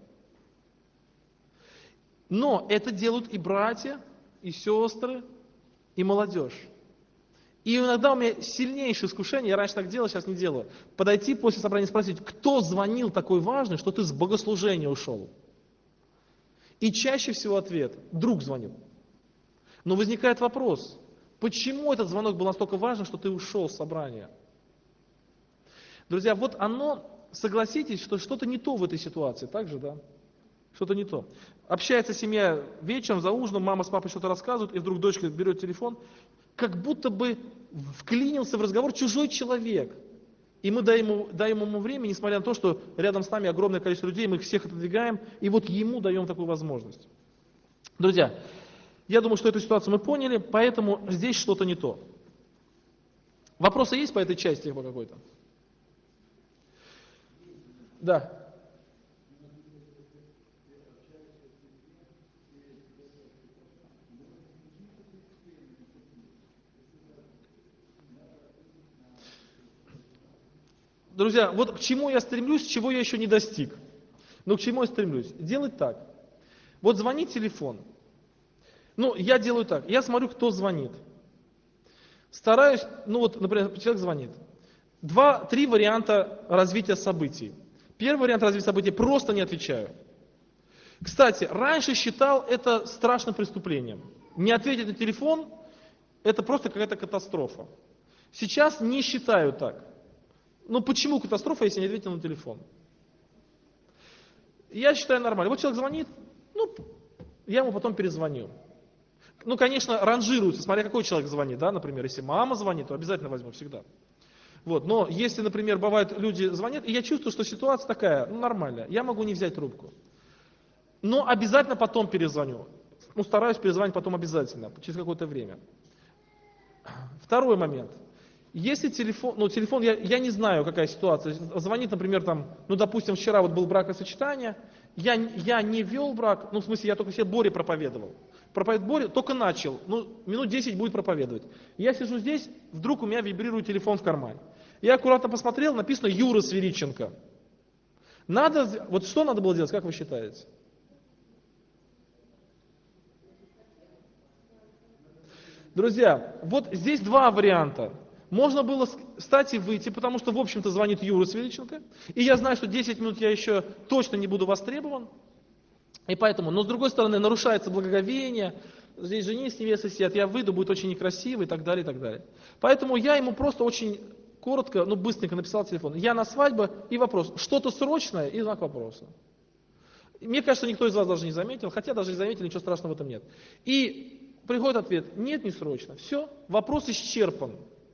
Но это делают и братья, и сестры, и молодежь. И иногда у меня сильнейшее искушение, я раньше так делал, сейчас не делаю, подойти после собрания и спросить, кто звонил такой важный, что ты с богослужения ушел? И чаще всего ответ, друг звонил. Но возникает вопрос, почему этот звонок был настолько важен, что ты ушел с собрания? Друзья, вот оно, согласитесь, что что-то не то в этой ситуации, так же, да? Что-то не то. Общается семья вечером за ужином, мама с папой что-то рассказывают, и вдруг дочка берет телефон, как будто бы вклинился в разговор чужой человек. И мы даем ему время, несмотря на то, что рядом с нами огромное количество людей, мы их всех отодвигаем, и вот ему даем такую возможность. Друзья, я думаю, что эту ситуацию мы поняли, поэтому здесь что-то не то. Вопросы есть по этой части какой-то? Да. Друзья, вот к чему я стремлюсь, чего я еще не достиг. Но к чему я стремлюсь? Делать так. Вот звонит телефон. Ну, я делаю так. Я смотрю, кто звонит. Стараюсь, ну вот, например, человек звонит. 2-3 варианта развития событий. Первый вариант развития событий – просто не отвечаю. Кстати, раньше считал это страшным преступлением. Не ответить на телефон – это просто какая-то катастрофа. Сейчас не считаю так. Ну почему катастрофа, если не ответил на телефон? Я считаю нормально. Вот человек звонит, ну, я ему потом перезвоню. Ну, конечно, ранжируется, смотря какой человек звонит, да, например, если мама звонит, то обязательно возьму всегда. Вот. Но если, например, бывает, люди звонят, и я чувствую, что ситуация такая, ну, нормальная, я могу не взять трубку. Но обязательно потом перезвоню. Ну, стараюсь перезвонить потом обязательно, через какое-то время. Второй момент. Если телефон, ну телефон, я не знаю, какая ситуация, звонит, например, там, ну допустим, вчера вот был бракосочетание, я не вел брак, ну в смысле, я только себе Боре проповедовал. Проповедовать Боре только начал, ну минут 10 будет проповедовать. Я сижу здесь, вдруг у меня вибрирует телефон в кармане. Я аккуратно посмотрел, написано Юра Свиридченко. Надо, вот что надо было делать, как вы считаете? Друзья, вот здесь два варианта. Можно было встать и выйти, потому что, в общем-то, звонит Юра Свиридченко, и я знаю, что 10 минут я еще точно не буду востребован, и поэтому, но с другой стороны, нарушается благоговение, здесь жених с невестой сидят, я выйду, будет очень некрасиво и так далее, и так далее. Поэтому я ему просто очень коротко, ну быстренько написал телефон. Я на свадьбе, и вопрос, что-то срочное, и знак вопроса. Мне кажется, никто из вас даже не заметил, хотя даже и заметили, ничего страшного в этом нет. И приходит ответ, нет, не срочно. Все, вопрос исчерпан.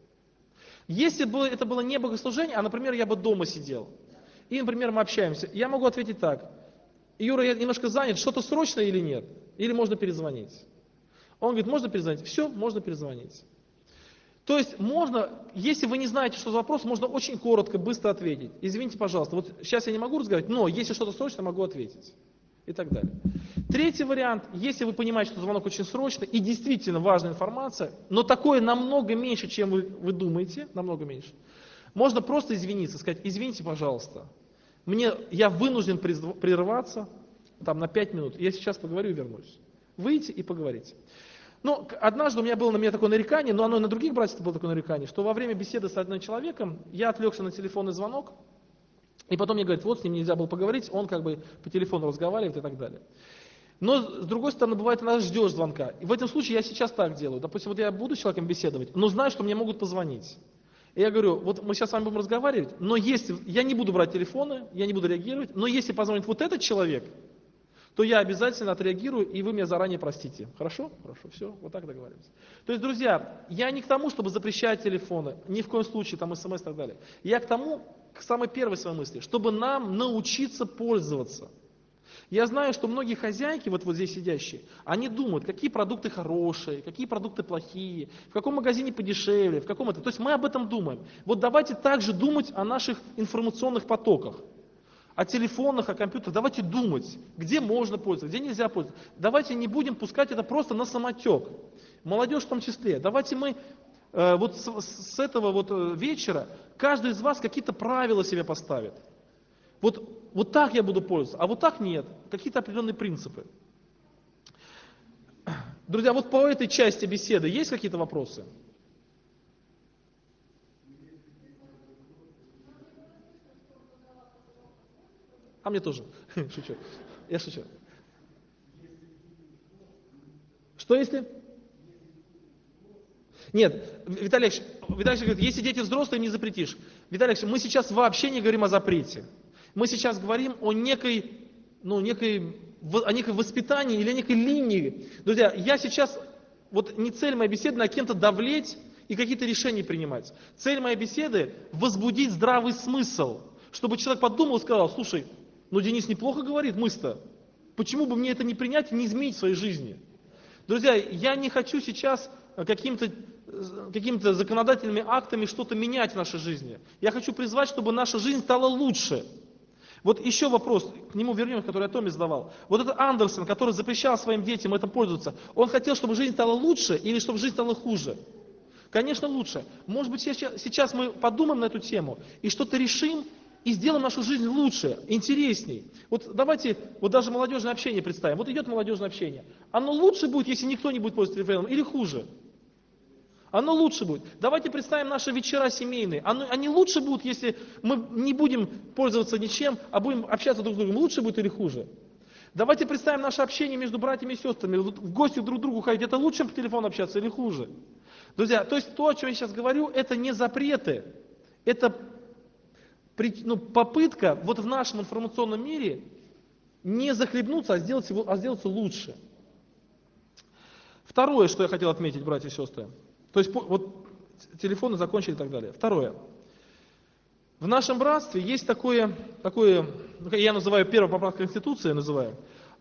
Если бы это было не богослужение, а, например, я бы дома сидел, и, например, мы общаемся, я могу ответить так, Юра, я немножко занят, что-то срочное или нет? Или можно перезвонить? Он говорит, можно перезвонить? Все, можно перезвонить. То есть можно, если вы не знаете, что за вопрос, можно очень коротко, быстро ответить. Извините, пожалуйста, вот сейчас я не могу разговаривать, но если что-то срочно, могу ответить. И так далее. Третий вариант, если вы понимаете, что звонок очень срочный и действительно важная информация, но такое намного меньше, чем вы думаете, намного меньше, можно просто извиниться, сказать, извините, пожалуйста, я вынужден прерваться там, на 5 минут, я сейчас поговорю и вернусь. Выйти и поговорить. Ну, однажды у меня было на меня такое нарекание, но оно и на других братьев было такое нарекание, что во время беседы с одним человеком я отвлекся на телефонный звонок, и потом мне говорят, вот с ним нельзя было поговорить, он как бы по телефону разговаривает и так далее. Но с другой стороны, бывает, иногда ждешь звонка. И в этом случае я сейчас так делаю. Допустим, вот я буду с человеком беседовать, но знаю, что мне могут позвонить. И я говорю, вот мы сейчас с вами будем разговаривать, но если, я не буду брать телефоны, я не буду реагировать, но если позвонит вот этот человек, то я обязательно отреагирую, и вы меня заранее простите. Хорошо? Хорошо, все, вот так договоримся. То есть, друзья, я не к тому, чтобы запрещать телефоны, ни в коем случае, там, смс и так далее. Я к тому, к самой первой своей мысли, чтобы нам научиться пользоваться. Я знаю, что многие хозяйки, вот здесь сидящие, они думают, какие продукты хорошие, какие продукты плохие, в каком магазине подешевле, в каком это. То есть мы об этом думаем. Вот давайте также думать о наших информационных потоках, о телефонах, о компьютерах. Давайте думать, где можно пользоваться, где нельзя пользоваться. Давайте не будем пускать это просто на самотек. Молодежь в том числе. Давайте мы вот с этого вот вечера каждый из вас какие-то правила себе поставит. Вот так я буду пользоваться, а вот так нет. Какие-то определенные принципы. Друзья, вот по этой части беседы есть какие-то вопросы? А мне тоже. Шучу. Я шучу. Что если? Нет, Виталий Алексеевич говорит, если дети взрослые, не запретишь. Виталий Алексеевич, мы сейчас вообще не говорим о запрете. Мы сейчас говорим о некой воспитании или некой линии. Друзья, я сейчас, вот не цель моей беседы на кем-то давлеть и какие-то решения принимать. Цель моей беседы возбудить здравый смысл, чтобы человек подумал и сказал, слушай, ну Денис неплохо говорит, мысль-то, почему бы мне это не принять и не изменить в своей жизни? Друзья, я не хочу сейчас какими-то законодательными актами что-то менять в нашей жизни. Я хочу призвать, чтобы наша жизнь стала лучше. Вот еще вопрос, к нему вернемся, который я Томе задавал. Вот этот Андерсон, который запрещал своим детям этим пользоваться, он хотел, чтобы жизнь стала лучше или чтобы жизнь стала хуже? Конечно, лучше. Может быть, сейчас мы подумаем на эту тему и что-то решим, и сделаем нашу жизнь лучше, интересней. Вот давайте, вот даже молодежное общение представим. Вот идет молодежное общение. Оно лучше будет, если никто не будет пользоваться телефоном, или хуже? Оно лучше будет. Давайте представим наши вечера семейные. Они лучше будут, если мы не будем пользоваться ничем, а будем общаться друг с другом. Лучше будет или хуже? Давайте представим наше общение между братьями и сестрами. В гости друг к другу ходить. Это лучше, чем по телефону общаться или хуже? Друзья, то есть то, о чем я сейчас говорю, это не запреты. Это попытка вот в нашем информационном мире не захлебнуться, а сделаться лучше. Второе, что я хотел отметить, братья и сестры. То есть вот телефоны закончили и так далее. Второе. В нашем братстве есть такое, я называю первая поправка Конституции, называю,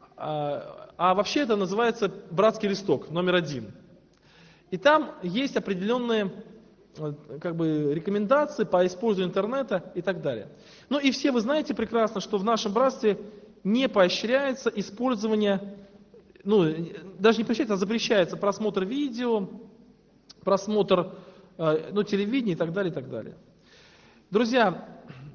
а вообще это называется братский листок, номер 1. И там есть определенные рекомендации по использованию интернета и так далее. Ну и все вы знаете прекрасно, что в нашем братстве не поощряется использование, даже не поощряется, а запрещается просмотр видео, просмотр телевидения и так далее, и так далее. Друзья,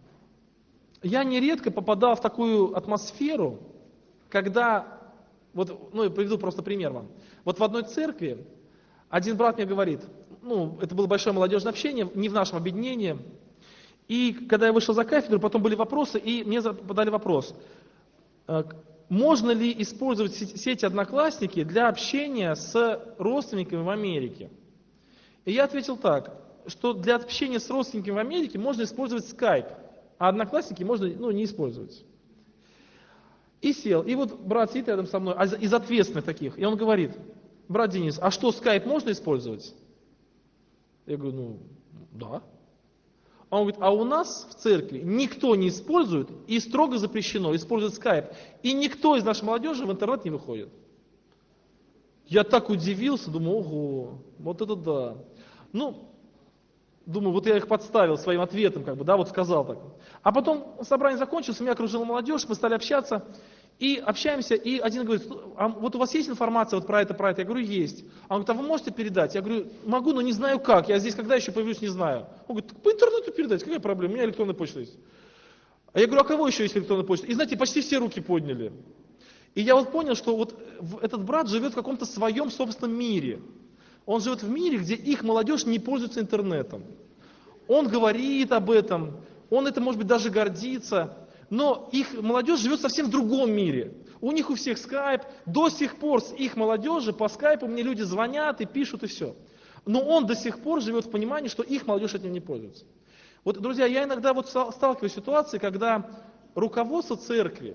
я нередко попадал в такую атмосферу, когда, я приведу просто пример вам. Вот в одной церкви один брат мне говорит, это было большое молодежное общение, не в нашем объединении, и когда я вышел за кафедру, потом были вопросы, и мне задали вопрос, можно ли использовать сети Одноклассники для общения с родственниками в Америке? И я ответил так, что для общения с родственниками в Америке можно использовать Skype, а Одноклассники можно не использовать. И сел. И вот брат сидит рядом со мной, из ответственных таких, и он говорит, брат Денис, а что, Skype можно использовать? Я говорю, да. А он говорит, а у нас в церкви никто не использует, и строго запрещено использовать Skype. И никто из нашей молодежи в интернет не выходит. Я так удивился, думаю, ого, вот это да. Думаю, вот я их подставил своим ответом, сказал так. А потом собрание закончилось, меня окружила молодежь, мы стали общаться, и общаемся, и один говорит, а вот у вас есть информация вот про это? Я говорю, есть. А он говорит, а вы можете передать? Я говорю, могу, но не знаю как, я здесь когда еще появлюсь, не знаю. Он говорит, по интернету передать, какая проблема, у меня электронная почта есть. А я говорю, а кого еще есть электронная почта? И знаете, почти все руки подняли. И я вот понял, что вот этот брат живет в каком-то своем собственном мире. Он живет в мире, где их молодежь не пользуется интернетом. Он говорит об этом, он это, может быть, даже гордится, но их молодежь живет совсем в другом мире. У них у всех скайп, до сих пор с их молодежи по скайпу мне люди звонят и пишут и все. Но он до сих пор живет в понимании, что их молодежь этим не пользуется. Вот, друзья, я иногда сталкиваюсь с ситуацией, когда руководство церкви,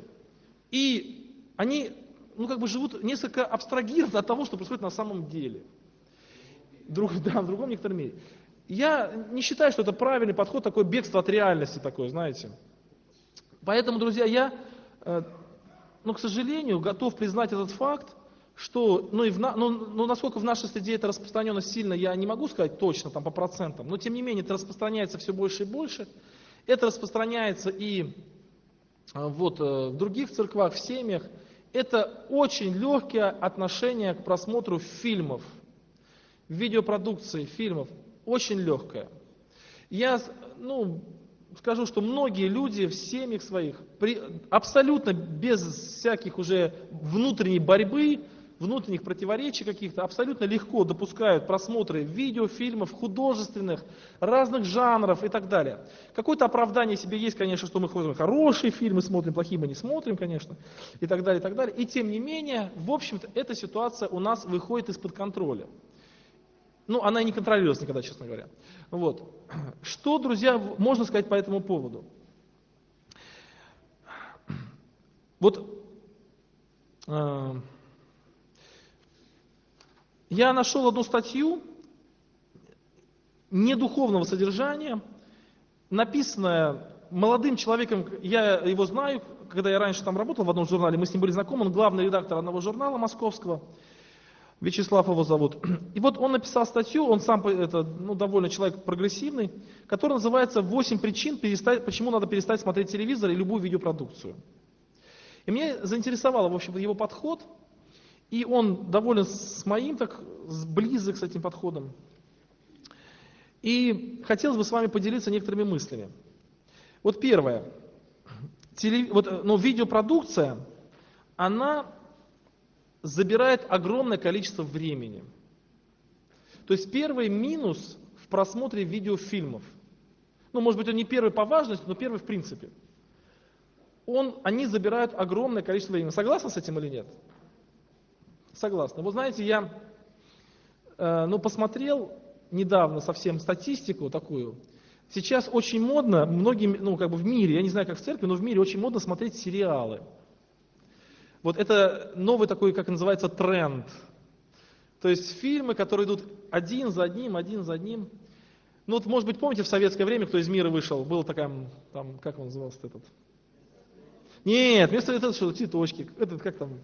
и они живут несколько абстрагированно от того, что происходит на самом деле. В другом некотором мире. Я не считаю, что это правильный подход, такое бегство от реальности такое, знаете. Поэтому, друзья, я, к сожалению, готов признать этот факт, что, насколько в нашей среде это распространено сильно, я не могу сказать точно, по процентам, но тем не менее это распространяется все больше и больше. Это распространяется и в других церквях, в семьях. Это очень легкое отношение к просмотру фильмов, видеопродукции, фильмов. Очень легкое. Я, скажу, что многие люди в семьях своих абсолютно без всяких уже внутренней борьбы, внутренних противоречий каких-то, абсолютно легко допускают просмотры видеофильмов, художественных, разных жанров и так далее. Какое-то оправдание себе есть, конечно, что мы ходим хорошие фильмы смотрим, плохие мы не смотрим, конечно, и так далее, и так далее. И тем не менее, в общем-то, эта ситуация у нас выходит из-под контроля. Она и не контролировалась никогда, честно говоря. Что, друзья, можно сказать по этому поводу? Я нашел одну статью недуховного содержания, написанная молодым человеком, я его знаю, когда я раньше там работал в одном журнале, мы с ним были знакомы, он главный редактор одного журнала московского, Вячеслав его зовут. И он написал статью, он сам довольно человек прогрессивный, которая называется «8 причин, почему надо перестать смотреть телевизор и любую видеопродукцию». И меня заинтересовал, в общем-то, его подход, и он довольно с моим, близок с этим подходом. И хотелось бы с вами поделиться некоторыми мыслями. Первое. Видеопродукция, она забирает огромное количество времени. То есть первый минус в просмотре видеофильмов, может быть, он не первый по важности, но первый в принципе. Они забирают огромное количество времени. Согласны с этим или нет? Согласны. Вы знаете, я посмотрел недавно совсем статистику такую. Сейчас очень модно, многим, в мире, я не знаю, как в церкви, но в мире очень модно смотреть сериалы. Это новый такой, как называется, тренд. То есть фильмы, которые идут один за одним. Ну вот, может быть, помните, в советское время, кто из мира вышел, был такая, там, как он назывался этот? Нет, вместо этого что, цветочки, этот, как там?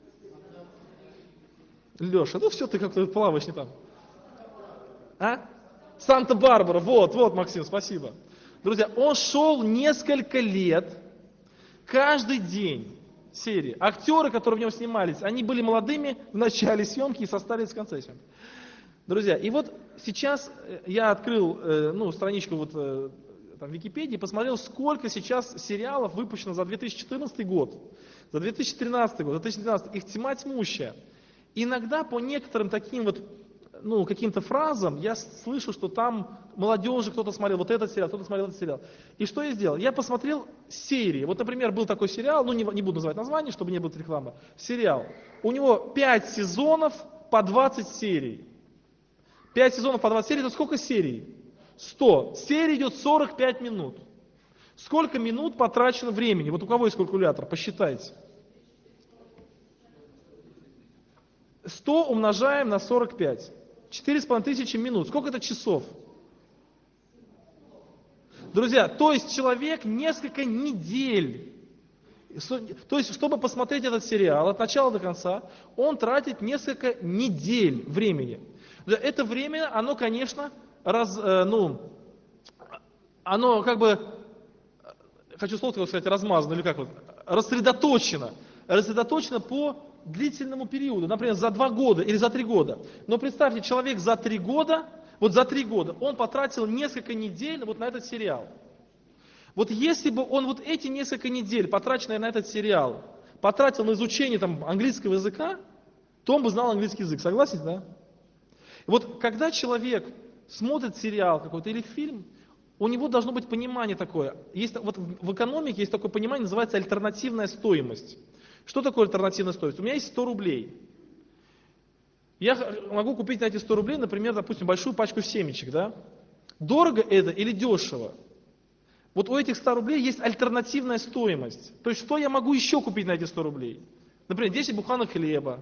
Леша, ну все, ты как-то плаваешь не там. А? Санта-Барбара, вот, Максим, спасибо. Друзья, он шел несколько лет, каждый день серии. Актеры, которые в нем снимались, они были молодыми в начале съемки и состарились в конце съемки. Друзья, и вот сейчас я открыл страничку там, в Википедии, посмотрел, сколько сейчас сериалов выпущено за 2014 год, за 2013 год, за 2012. Их тьма тьмущая. Иногда по некоторым таким каким-то фразам я слышу, что там молодежи кто-то смотрел вот этот сериал, кто-то смотрел этот сериал. И что я сделал? Я посмотрел серии. Вот, например, был такой сериал, не буду называть название, чтобы не было рекламы. Сериал. У него 5 сезонов по 20 серий. 5 сезонов по 20 серий, это сколько серий? 100. Серия идет 45 минут. Сколько минут потрачено времени? Вот у кого есть калькулятор? Посчитайте. 100 умножаем на 45. 4500 минут. Сколько это часов? Друзья, то есть человек несколько недель, то есть чтобы посмотреть этот сериал от начала до конца, он тратит несколько недель времени. Это время, оно, конечно, оно как бы, хочу слово сказать, размазано, или как вот, рассредоточено по длительному периоду, например, за 2 года или за 3 года. Но представьте, человек за 3 года, он потратил несколько недель вот на этот сериал. Вот если бы он вот эти несколько недель, потраченные на этот сериал, потратил на изучение там, английского языка, то он бы знал английский язык. Согласен, да? И вот когда человек смотрит сериал какой-то или фильм, у него должно быть понимание такое. Вот в экономике есть такое понимание, называется альтернативная стоимость. Что такое альтернативная стоимость? У меня есть 100 рублей. Я могу купить на эти 100 рублей, например, допустим, большую пачку семечек. Да? Дорого это или дешево? Вот у этих 100 рублей есть альтернативная стоимость. То есть что я могу еще купить на эти 100 рублей? Например, 10 буханок хлеба.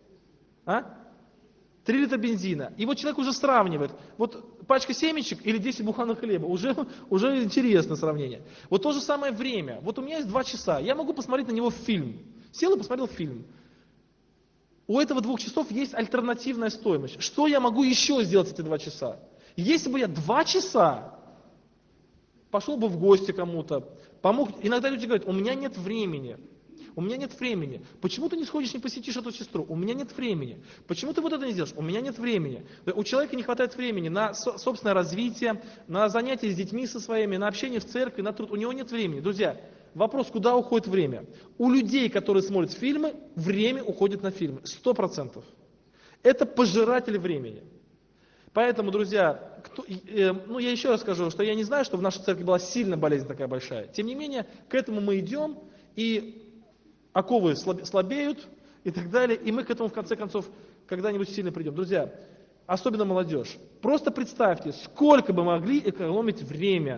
3 литра бензина. И вот человек уже сравнивает. Вот пачка семечек или 10 буханок хлеба. Уже интересное сравнение. Вот то же самое время. Вот у меня есть 2 часа. Я могу посмотреть на него фильм. Сел и посмотрел фильм. У этого 2 часов есть альтернативная стоимость. Что я могу еще сделать эти 2 часа? Если бы я 2 часа пошел бы в гости кому-то, помог. Иногда люди говорят, у меня нет времени. У меня нет времени. Почему ты не сходишь, не посетишь эту сестру? У меня нет времени. Почему ты вот это не сделаешь? У меня нет времени. У человека не хватает времени на собственное развитие, на занятия с детьми со своими, на общение в церкви, на труд. У него нет времени. Друзья, вопрос, куда уходит время? У людей, которые смотрят фильмы, время уходит на фильмы. 100%. Это пожиратели времени. Поэтому, друзья, я еще раз скажу, что я не знаю, что в нашей церкви была сильно болезнь такая большая. Тем не менее, к этому мы идем, и оковы слабеют и так далее, и мы к этому в конце концов когда-нибудь сильно придем. Друзья, особенно молодежь, просто представьте, сколько бы могли экономить время.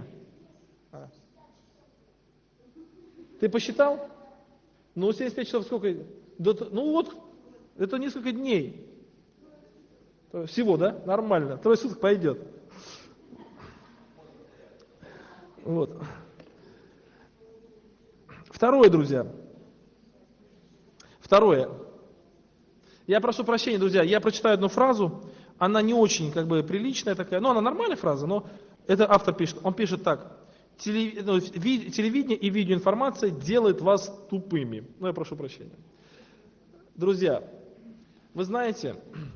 Ты посчитал? 75 часов сколько? Это несколько дней. Всего, да? Нормально. 3 суток пойдет. Вот. Второе, друзья. Я прошу прощения, друзья, я прочитаю одну фразу, она не очень приличная такая, она нормальная фраза, но это автор пишет, он пишет так: телевидение и видеоинформация делает вас тупыми. Я прошу прощения. Друзья, вы знаете,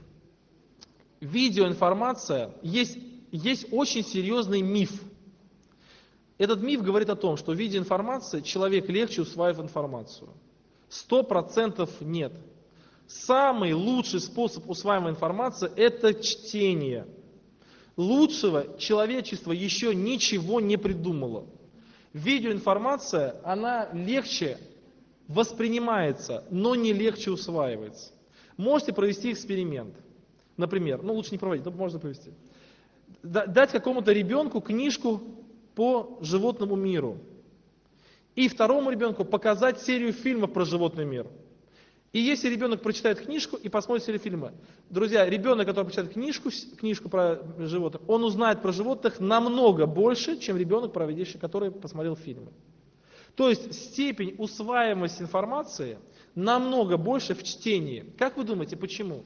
видеоинформация, есть очень серьезный миф. Этот миф говорит о том, что в видеоинформации человек легче усваивает информацию. 100% нет. Самый лучший способ усваивания информации – это чтение. Лучшего человечество еще ничего не придумало. Видеоинформация, она легче воспринимается, но не легче усваивается. Можете провести эксперимент. Например, лучше не проводить, но можно провести. Дать какому-то ребенку книжку по животному миру. И второму ребенку показать серию фильмов про животный мир. И если ребенок прочитает книжку и посмотрит телефильмы, друзья, ребенок, который прочитает книжку про животных, он узнает про животных намного больше, чем ребенок, который посмотрел фильмы. То есть степень усваиваемости информации намного больше в чтении. Как вы думаете, почему?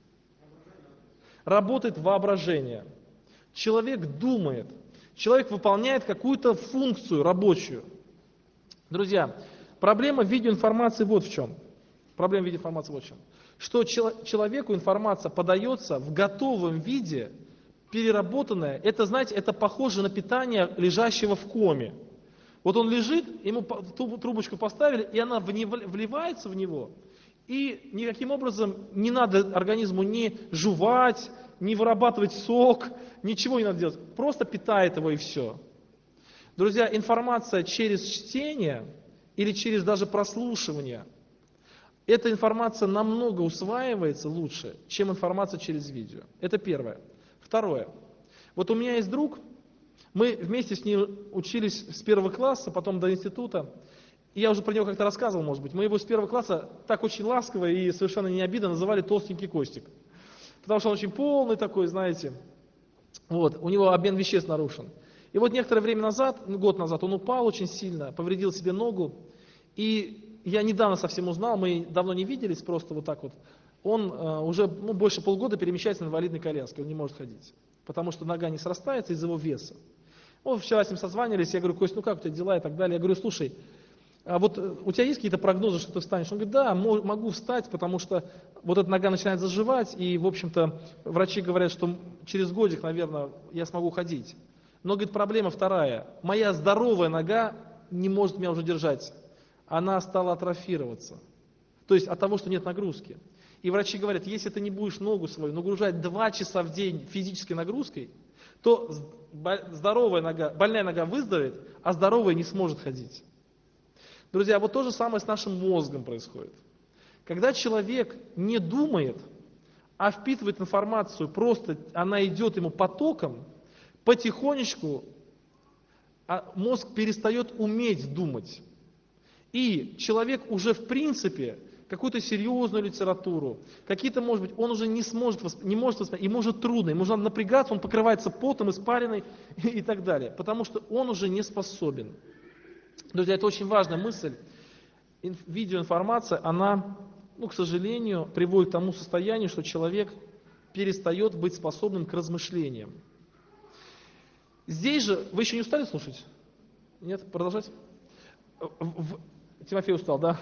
Работает воображение. Человек думает, человек выполняет какую-то функцию рабочую. Друзья, проблема видеоинформации вот в чем. Проблема видеоинформации вот в чем. Что человеку информация подается в готовом виде, переработанная. Это, знаете, это похоже на питание лежащего в коме. Вот он лежит, ему трубочку поставили, и она вливается в него. И никаким образом не надо организму ни жевать, ни вырабатывать сок, ничего не надо делать. Просто питает его и все. Друзья, информация через чтение или через даже прослушивание, эта информация намного усваивается лучше, чем информация через видео. Это первое. Второе. Вот у меня есть друг, мы вместе с ним учились с 1 класса, потом до института. И я уже про него как-то рассказывал, может быть. Мы его с 1 класса так очень ласково и совершенно не обидно называли толстенький Костик. Потому что он очень полный такой, знаете. Вот, у него обмен веществ нарушен. И вот некоторое время назад, год назад, он упал очень сильно, повредил себе ногу. И я недавно совсем узнал, мы давно не виделись, просто вот так вот. Он уже больше полгода перемещается на инвалидной коляске, он не может ходить. Потому что нога не срастается из-за его веса. Вот вчера с ним созванивались, я говорю: Кость, ну как у тебя дела и так далее. Я говорю: слушай, а вот у тебя есть какие-то прогнозы, что ты встанешь? Он говорит: да, могу встать, потому что вот эта нога начинает заживать, и, в общем-то, врачи говорят, что через годик, наверное, я смогу ходить. Но, говорит, проблема вторая. Моя здоровая нога не может меня уже держать. Она стала атрофироваться. То есть от того, что нет нагрузки. И врачи говорят, если ты не будешь ногу свою нагружать 2 часа в день физической нагрузкой, то здоровая нога, больная нога выздоровеет, а здоровая не сможет ходить. Друзья, вот то же самое с нашим мозгом происходит. Когда человек не думает, а впитывает информацию, просто она идет ему потоком, потихонечку мозг перестает уметь думать. И человек уже в принципе какую-то серьезную литературу, какие-то, может быть, он уже не может воспринять, ему уже трудно, ему нужно напрягаться, он покрывается потом, испариной и так далее, потому что он уже не способен. Друзья, это очень важная мысль. Видеоинформация, она, к сожалению, приводит к тому состоянию, что человек перестает быть способным к размышлениям. Здесь же, вы еще не устали слушать? Нет? Продолжать? Тимофей устал, да?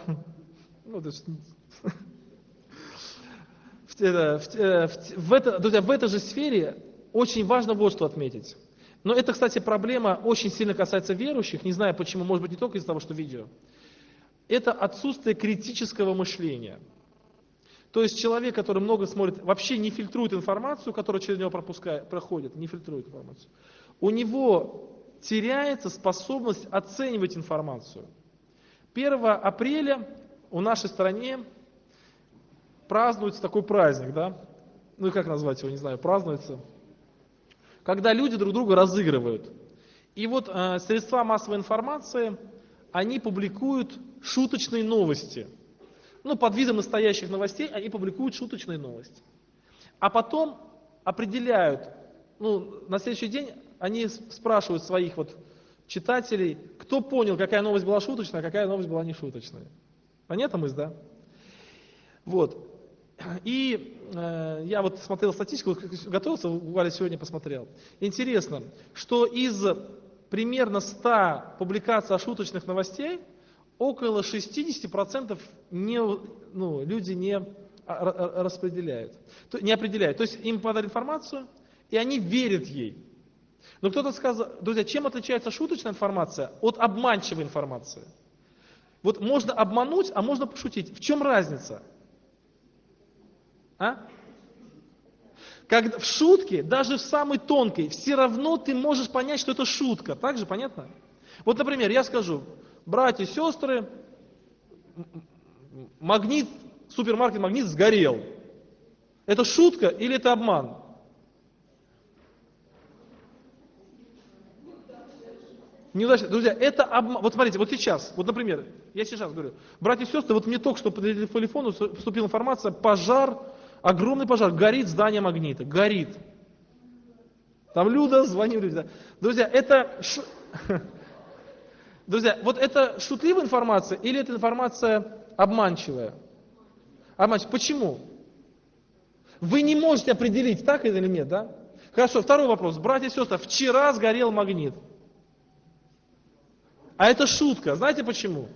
Друзья, в этой же сфере очень важно вот что отметить. Но это, кстати, проблема очень сильно касается верующих, не знаю почему, может быть не только из-за того, что видео. Это отсутствие критического мышления. То есть человек, который много смотрит, вообще не фильтрует информацию, которая через него проходит, не фильтрует информацию. У него теряется способность оценивать информацию. 1 апреля в нашей стране празднуется такой праздник, да? Ну и как назвать его, не знаю, празднуется. Когда люди друг друга разыгрывают. И вот средства массовой информации, они публикуют шуточные новости. Под видом настоящих новостей они публикуют шуточные новости. А потом определяют, на следующий день они спрашивают своих читателей, кто понял, какая новость была шуточная, а какая новость была не шуточная. Понятна мысль, да? Вот. И я смотрел статистику, готовился, буквально сегодня посмотрел. Интересно, что из примерно 100 публикаций о шуточных новостей, около 60% люди не распределяют, не определяют. То есть им подали информацию, и они верят ей. Но кто-то сказал, друзья, чем отличается шуточная информация от обманчивой информации? Вот можно обмануть, а можно пошутить. В чем разница? Как в шутке, даже в самой тонкой, все равно ты можешь понять, что это шутка. Так же, понятно? Вот, например, я скажу: братья и сестры, супермаркет Магнит сгорел. Это шутка или это обман? Неудачно. Друзья, это обман. Вот смотрите, вот сейчас, вот, например, я сейчас говорю, братья и сестры, вот мне только что по телефону поступила информация, пожар, огромный пожар, горит здание Магнита, горит. Там Люда, звони, Люда. Друзья, Друзья, вот это шутливая информация или это информация обманчивая? Обманчивая. Почему? Вы не можете определить, так это или нет, да? Хорошо, второй вопрос. Братья и сестры, вчера сгорел Магнит. А это шутка. Знаете почему?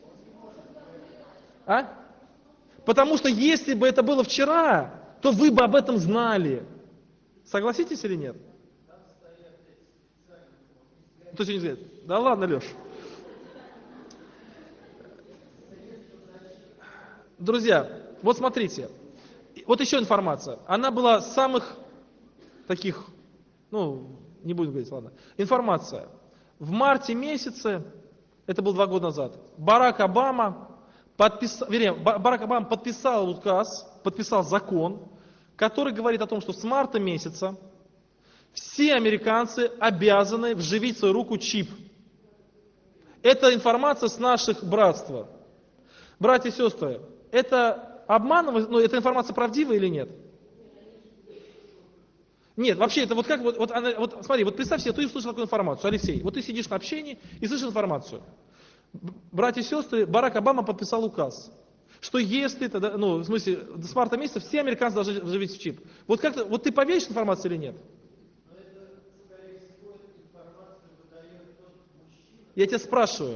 А? Потому что если бы это было вчера, то вы бы об этом знали. Согласитесь или нет? Кто сегодня говорит? Да ладно, Леш. Друзья, вот смотрите. Вот еще информация. Она была самых таких, не будем говорить, ладно. Информация. В марте месяце, это было 2 года назад, Барак Обама подписал указ, подписал закон, который говорит о том, что с марта месяца все американцы обязаны вживить в свою руку чип. Это информация с наших братства. Братья и сестры, это обманывает, эта информация правдивая или нет? Нет, вообще, это вот как, смотри, вот представь себе, ты слышал такую информацию, Алексей, вот ты сидишь на общении и слышишь информацию. Братья и сестры, Барак Обама подписал указ, что если, в смысле, с марта месяца все американцы должны вживить в чип. Вот как-то, вот ты поверишь информации или нет? Я тебя спрашиваю.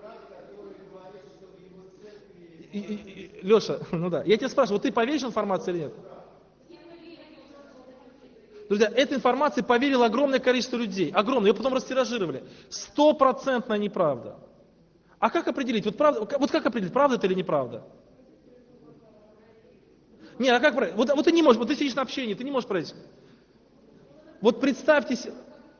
Леша, я тебя спрашиваю, вот ты поверишь информации или нет? Друзья, этой информации поверило огромное количество людей. Огромное. Ее потом растиражировали. 100% неправда. А как определить? Вот как определить, правда это или неправда? Нет, а как проверить? Вот ты не можешь, вот ты сидишь на общении, ты не можешь проверить. Вот представьте себе.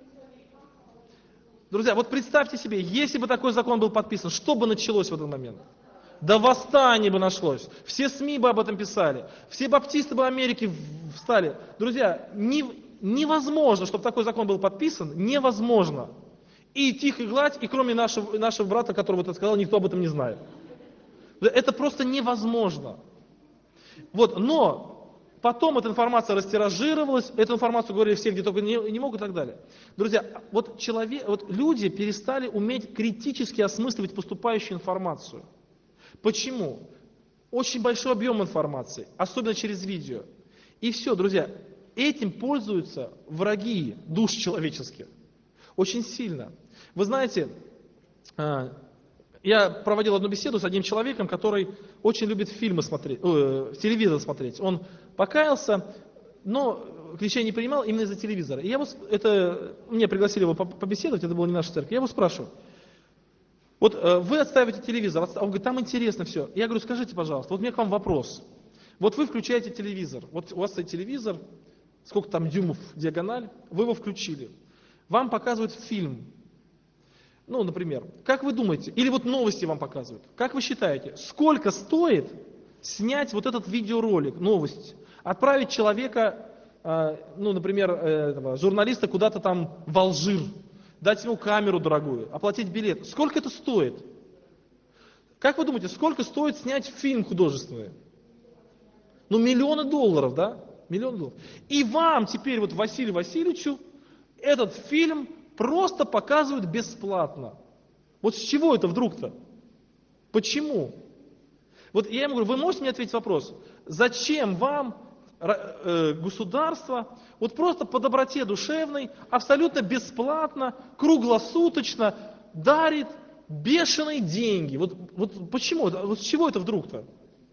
Друзья, вот представьте себе, если бы такой закон был подписан, что бы началось в этот момент? Да восстание бы нашлось. Все СМИ бы об этом писали. Все баптисты бы Америки встали. Друзья, невозможно, чтобы такой закон был подписан. Невозможно. И тихо и гладь, и кроме нашего брата, который вот это сказал, никто об этом не знает. Это просто невозможно. Но потом эта информация растиражировалась, эту информацию говорили все, где только не могут и так далее. Друзья, люди перестали уметь критически осмысливать поступающую информацию. Почему? Очень большой объем информации, особенно через видео. И все, друзья, этим пользуются враги душ человеческих. Очень сильно. Вы знаете, я проводил одну беседу с одним человеком, который очень любит фильмы смотреть, телевизор смотреть. Он покаялся, но крещение не принимал именно из-за телевизора. И меня пригласили его побеседовать, это была не наша церковь. Я его спрашиваю. Вот вы отставите телевизор, он говорит, там интересно все. Я говорю, скажите, пожалуйста, вот у меня к вам вопрос. Вот вы включаете телевизор, вот у вас стоит телевизор, сколько там дюймов диагональ, вы его включили. Вам показывают фильм, например, как вы думаете, или вот новости вам показывают, как вы считаете, сколько стоит снять вот этот видеоролик, новости, отправить человека, например, журналиста куда-то там в Алжир, дать ему камеру дорогую, оплатить билет. Сколько это стоит? Как вы думаете, сколько стоит снять фильм художественный? Миллионы долларов, да? Миллионы долларов. И вам теперь, Василию Васильевичу, этот фильм просто показывают бесплатно. Вот с чего это вдруг-то? Почему? Я ему говорю, вы можете мне ответить вопрос, зачем вам государство просто по доброте душевной, абсолютно бесплатно, круглосуточно дарит бешеные деньги? Почему? С чего это вдруг-то?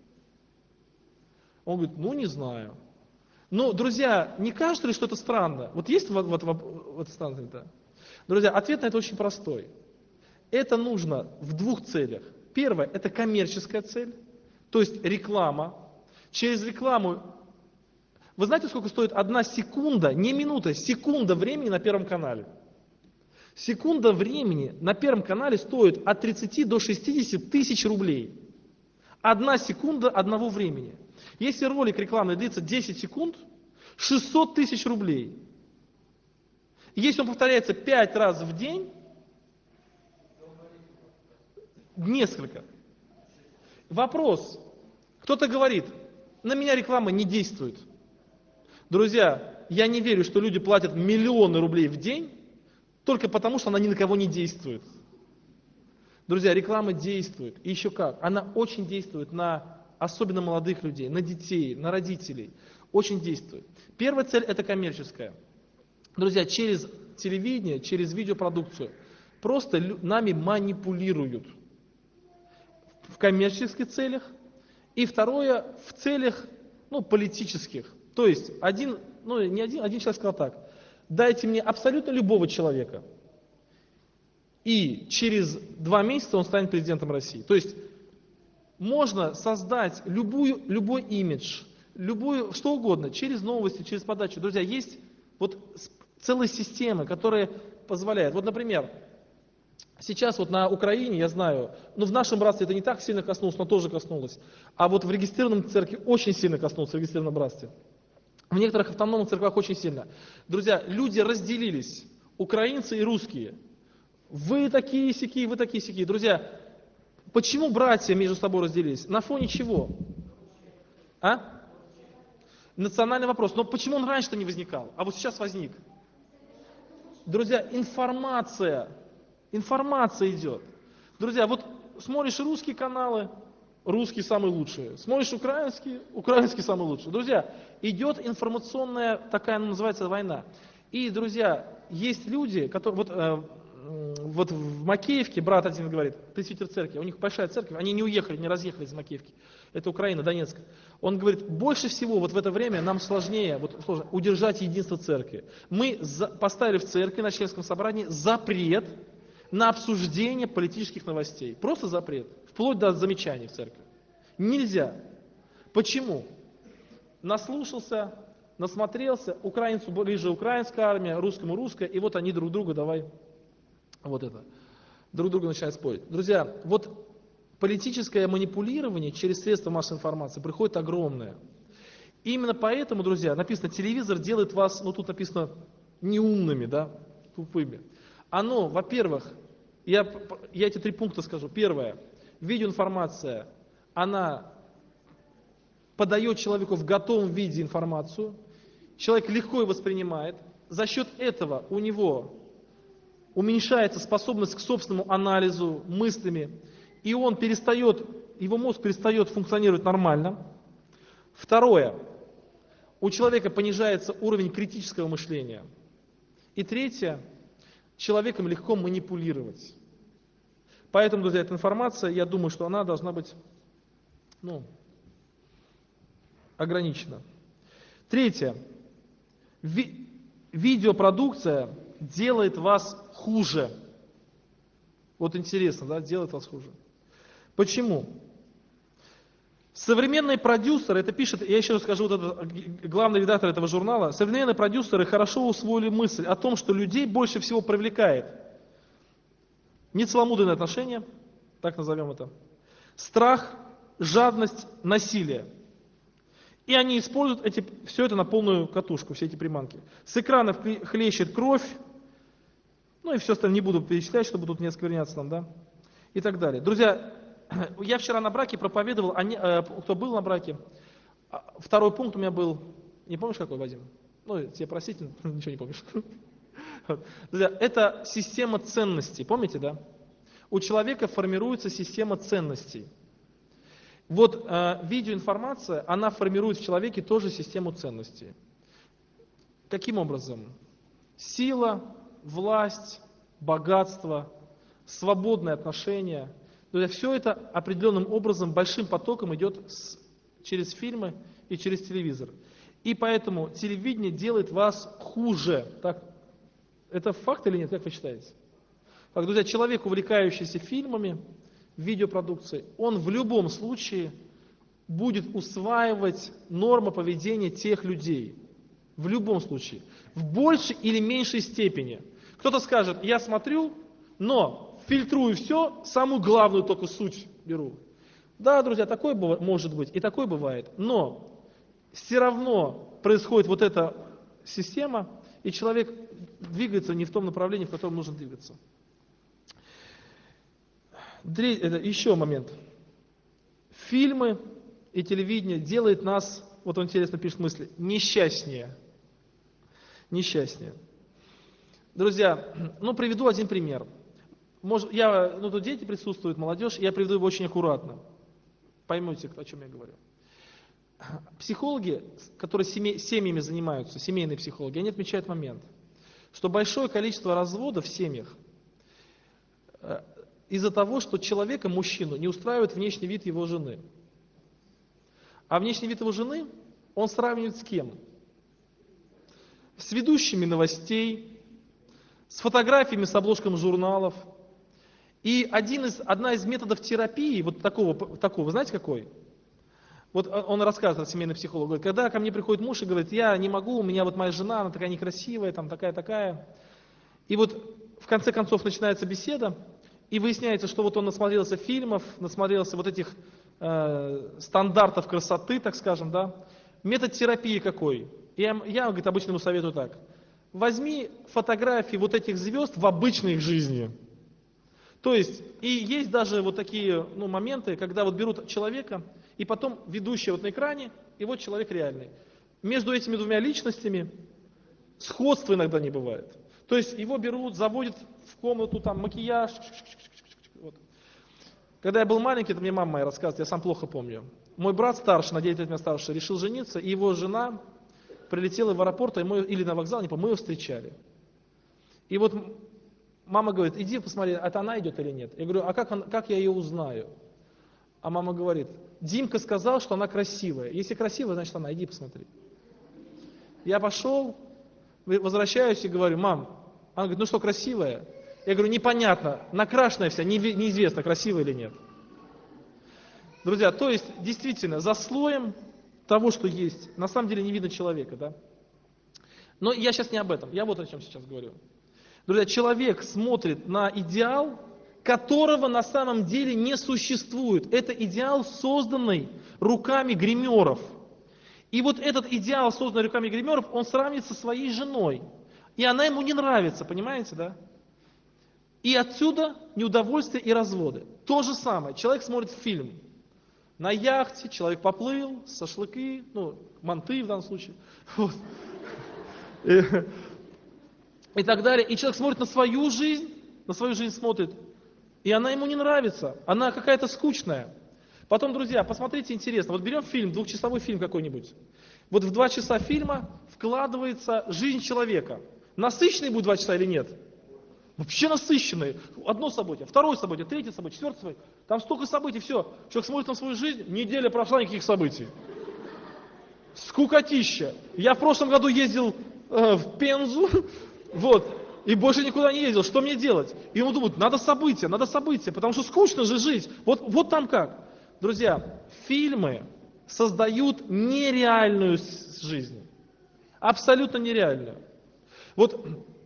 Он говорит, не знаю. Друзья, не кажется ли, что это странно? Есть вот странно это? Друзья, ответ на это очень простой. Это нужно в 2 целях. Первое, это коммерческая цель, то есть реклама. Через рекламу, вы знаете, сколько стоит 1 секунда, не минута, секунда времени на Первом канале? Секунда времени на Первом канале стоит от 30 до 60 тысяч рублей. 1 секунда одного времени. Если ролик рекламный длится 10 секунд, 600 тысяч рублей. Если он повторяется 5 раз в день, Несколько. Вопрос. Кто-то говорит, на меня реклама не действует. Друзья, я не верю, что люди платят миллионы рублей в день только потому, что она ни на кого не действует. Друзья, реклама действует. И еще как. Она очень действует на особенно молодых людей, на детей, на родителей. Очень действует. Первая цель – это коммерческая. Друзья, через телевидение, через видеопродукцию просто нами манипулируют в коммерческих целях. И второе, в целях политических. То есть, один человек сказал так: дайте мне абсолютно любого человека, и через 2 месяца он станет президентом России. То есть, можно создать любой имидж, что угодно, через новости, через подачу. Друзья, есть целые системы, которые позволяют. Вот, например, сейчас на Украине, я знаю, в нашем братстве это не так сильно коснулось, но тоже коснулось. А в регистрированном церкви очень сильно коснулось, в регистрированном братстве. В некоторых автономных церквях очень сильно. Друзья, люди разделились, украинцы и русские. Вы такие сякие, вы такие сякие. Друзья, почему братья между собой разделились? На фоне чего? Национальный вопрос. Но почему он раньше-то не возникал, а вот сейчас возник? Друзья, информация идет. Друзья, смотришь русские каналы, русские самые лучшие. Смотришь украинские самые лучшие. Друзья, идет информационная такая, называется, война. И, друзья, есть люди, которые, в Макеевке брат один говорит, пресвитер церкви, у них большая церковь, они не уехали, не разъехали из Макеевки. Это Украина, Донецк. Он говорит, больше всего в это время нам сложнее удержать единство церкви. Мы поставили в церкви на членском собрании запрет на обсуждение политических новостей. Просто запрет. Вплоть до замечаний в церкви. Нельзя. Почему? Наслушался, насмотрелся, украинцу ближе украинская армия, русскому русская, и они друг друга друг друга начинают спорить. Друзья, политическое манипулирование через средства массовой информации приходит огромное. И именно поэтому, друзья, написано, телевизор делает вас, тут написано, неумными, тупыми. Оно, во-первых, я эти 3 пункта скажу. Первое, видеоинформация, она подает человеку в готовом виде информацию, человек легко ее воспринимает, за счет этого у него уменьшается способность к собственному анализу мыслями, и его мозг перестает функционировать нормально. Второе, у человека понижается уровень критического мышления. И третье, человеком легко манипулировать. Поэтому, друзья, эта информация, я думаю, что она должна быть ограничена. Третье, видеопродукция делает вас хуже. Интересно, делает вас хуже. Почему? Современные продюсеры, это пишет, я еще раз скажу, главный редактор этого журнала, современные продюсеры хорошо усвоили мысль о том, что людей больше всего привлекает нецеломудренное отношение, так назовем это, страх, жадность, насилие. И они используют все это на полную катушку, все эти приманки. С экранов хлещет кровь, и все остальное не буду перечислять, чтобы тут не оскверняться нам, и так далее. Друзья, я вчера на браке проповедовал, кто был на браке, 2-й пункт у меня был, не помнишь какой, Вадим? Тебе простите, ничего не помнишь. Друзья, это система ценностей, помните, да? У человека формируется система ценностей. Видеоинформация, она формирует в человеке тоже систему ценностей. Каким образом? Сила, власть, богатство, свободные отношения. Все это определенным образом, большим потоком идет через фильмы и через телевизор. И поэтому телевидение делает вас хуже. Так, это факт или нет, как вы считаете? Так, друзья, человек, увлекающийся фильмами, видеопродукцией, он в любом случае будет усваивать нормы поведения тех людей. В любом случае. В большей или меньшей степени. Кто-то скажет, я смотрю, но фильтрую все, самую главную только суть беру. Да, друзья, такое может быть и такое бывает, но все равно происходит эта система, и человек двигается не в том направлении, в котором нужно двигаться. Еще момент. Фильмы и телевидение делает нас, вот он интересно пишет мысли, несчастнее. Несчастнее. Друзья, приведу один пример. Тут дети присутствуют, молодежь, я приведу его очень аккуратно. Поймете, о чем я говорю. Психологи, которые семьями занимаются, семейные психологи, они отмечают момент, что большое количество разводов в семьях из-за того, что человека, мужчину, не устраивает внешний вид его жены. А внешний вид его жены он сравнивает с кем? С ведущими новостей, с фотографиями с обложками журналов. И одна из методов терапии, вот такого, вы знаете какой? Вот он рассказывает, семейный психолог, говорит, когда ко мне приходит муж и говорит, я не могу, у меня вот моя жена, она такая некрасивая, там такая-такая. И вот в конце концов начинается беседа, и выясняется, что вот он насмотрелся фильмов, насмотрелся вот этих стандартов красоты, так скажем, да. Метод терапии какой? Я говорит, обычно ему советую так. Возьми фотографии вот этих звезд в обычной их жизни. То есть, и есть даже вот такие моменты, когда вот берут человека, и потом ведущий вот на экране, и вот человек реальный. Между этими двумя личностями сходства иногда не бывает. То есть его берут, заводят в комнату, там макияж. Вот. Когда я был маленький, это мне мама моя рассказывает, я сам плохо помню. Мой брат старший, на 9 лет меня старше, решил жениться, и его жена прилетела в аэропорт, или на вокзал, не помню, мы ее встречали. И вот мама говорит, иди посмотри, это она идет или нет. Я говорю, а как я ее узнаю? А мама говорит, Димка сказал, что она красивая. Если красивая, значит она, иди посмотри. Я пошел, возвращаюсь и говорю, мам, она говорит, ну что, красивая? Я говорю, непонятно, накрашенная вся, неизвестно, красивая или нет. Друзья, то есть, действительно, за слоем того, что есть, на самом деле не видно человека, да? Но я сейчас не об этом, я вот о чем сейчас говорю. Друзья, человек смотрит на идеал, которого на самом деле не существует. Это идеал, созданный руками гримеров. И вот этот идеал, созданный руками гримеров, он сравнивает со своей женой. И она ему не нравится, понимаете, да? И отсюда неудовольствие и разводы. То же самое, человек смотрит фильм. На яхте человек поплыл, шашлыки, манты в данном случае. Вот. И так далее. И человек смотрит на свою жизнь смотрит, и она ему не нравится, она какая-то скучная. Потом, друзья, посмотрите, интересно, вот берем фильм, 2-часовой фильм какой-нибудь. Вот в 2 часа фильма вкладывается жизнь человека. Насыщенный будет 2 часа или нет? Вообще насыщенный. Одно событие, второе событие, третье событие, четвертое событие. Там столько событий, все. Человек смотрит на свою жизнь, неделя прошла, никаких событий. Скукотища. Я в прошлом году ездил в Пензу, и больше никуда не ездил. Что мне делать? И он думает, надо события, потому что скучно же жить. Вот там как. Друзья, фильмы создают нереальную жизнь. Абсолютно нереальную. Вот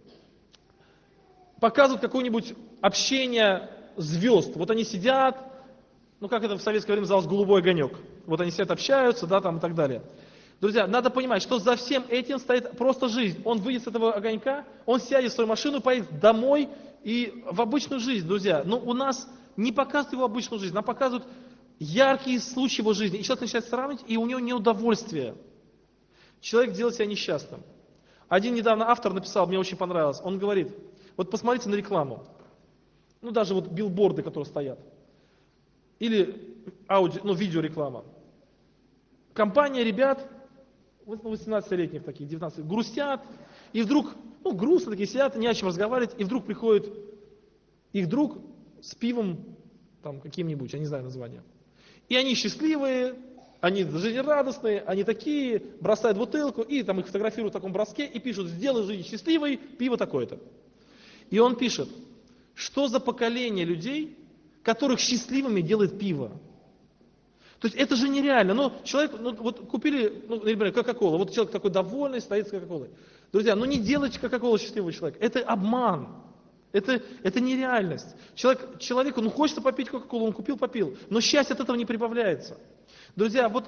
показывают какое-нибудь общение звезд. Вот они сидят, как это в советское время называлось, голубой огонек. Вот они сидят, общаются, да, там и так далее. Друзья, надо понимать, что за всем этим стоит просто жизнь. Он выйдет с этого огонька, он сядет в свою машину, поедет домой и в обычную жизнь, друзья. Но у нас не показывают его обычную жизнь, нам показывают яркие случаи его жизни. И человек начинает сравнивать, и у него неудовольствие. Человек делает себя несчастным. Один недавно автор написал, мне очень понравилось, он говорит, вот посмотрите на рекламу. Даже вот билборды, которые стоят. Или видеореклама. Компания ребят, 18-летних таких, 19, грустят, и вдруг, грустно такие сидят, не о чем разговаривать, и вдруг приходит их друг с пивом, там, каким-нибудь, я не знаю название. И они счастливые, они жизнерадостные, они такие, бросают бутылку, и там их фотографируют в таком броске, и пишут, сделай жизнь счастливой, пиво такое-то. И он пишет, что за поколение людей, которых счастливыми делает пиво. То есть это же нереально. Человек, купили, например, Кока-Колу, вот человек такой довольный, стоит с Кока-Колой. Друзья, не делайте Кока-Колу счастливого человека. Это обман. Это нереальность. Человеку, хочется попить Кока-Колу, он купил, попил. Но счастье от этого не прибавляется. Друзья, вот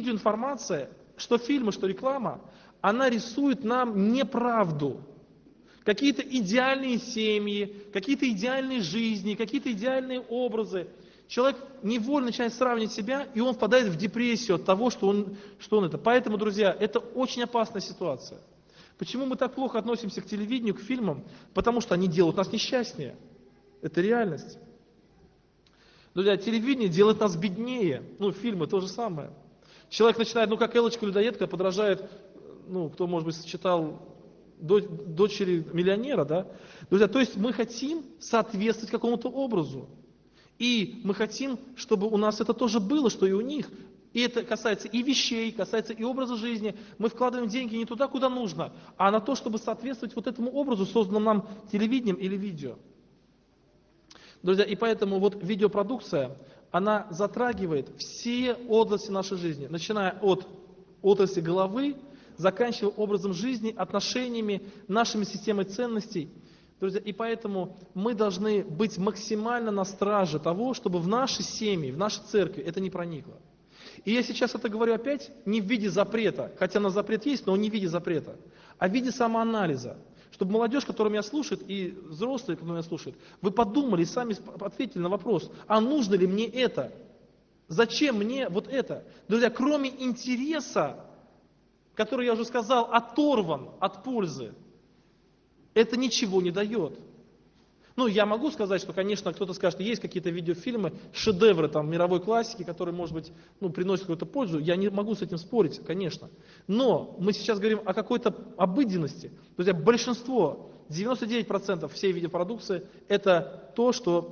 видеоинформация, что фильмы, что реклама, она рисует нам неправду. какие-то идеальные семьи, какие-то идеальные жизни, какие-то идеальные образы. Человек невольно начинает сравнивать себя, и он впадает в депрессию от того, что он это. Поэтому, друзья, это очень опасная ситуация. Почему мы так плохо относимся к телевидению, к фильмам? Потому что они делают нас несчастнее. Это реальность. Друзья, телевидение делает нас беднее. Фильмы то же самое. Человек начинает, как Элочка-людоедка, подражает, кто, может быть, читал «Дочери миллионера», да? Друзья, то есть мы хотим соответствовать какому-то образу. И мы хотим, чтобы у нас это тоже было, что и у них. И это касается и вещей, касается и образа жизни. Мы вкладываем деньги не туда, куда нужно, а на то, чтобы соответствовать вот этому образу, созданному нам телевидением или видео. Друзья, и поэтому вот видеопродукция, она затрагивает все области нашей жизни, начиная от отрасли головы, заканчивая образом жизни, отношениями, нашими системой ценностей. Друзья, и поэтому мы должны быть максимально на страже того, чтобы в наши семьи, в наши церкви это не проникло. И я сейчас это говорю опять не в виде запрета, хотя на запрет есть, но не в виде запрета, а в виде самоанализа. Чтобы молодежь, которая меня слушает, и взрослые, которые меня слушают, вы подумали и сами ответили на вопрос, а нужно ли мне это? Зачем мне вот это? Друзья, кроме интереса, который, я уже сказал, оторван от пользы, это ничего не дает. Я могу сказать, что, конечно, кто-то скажет, есть какие-то видеофильмы, шедевры мировой классики, которые, может быть, приносят какую-то пользу. Я не могу с этим спорить, конечно. Но мы сейчас говорим о какой-то обыденности. Друзья, большинство, 99% всей видеопродукции, это то, что...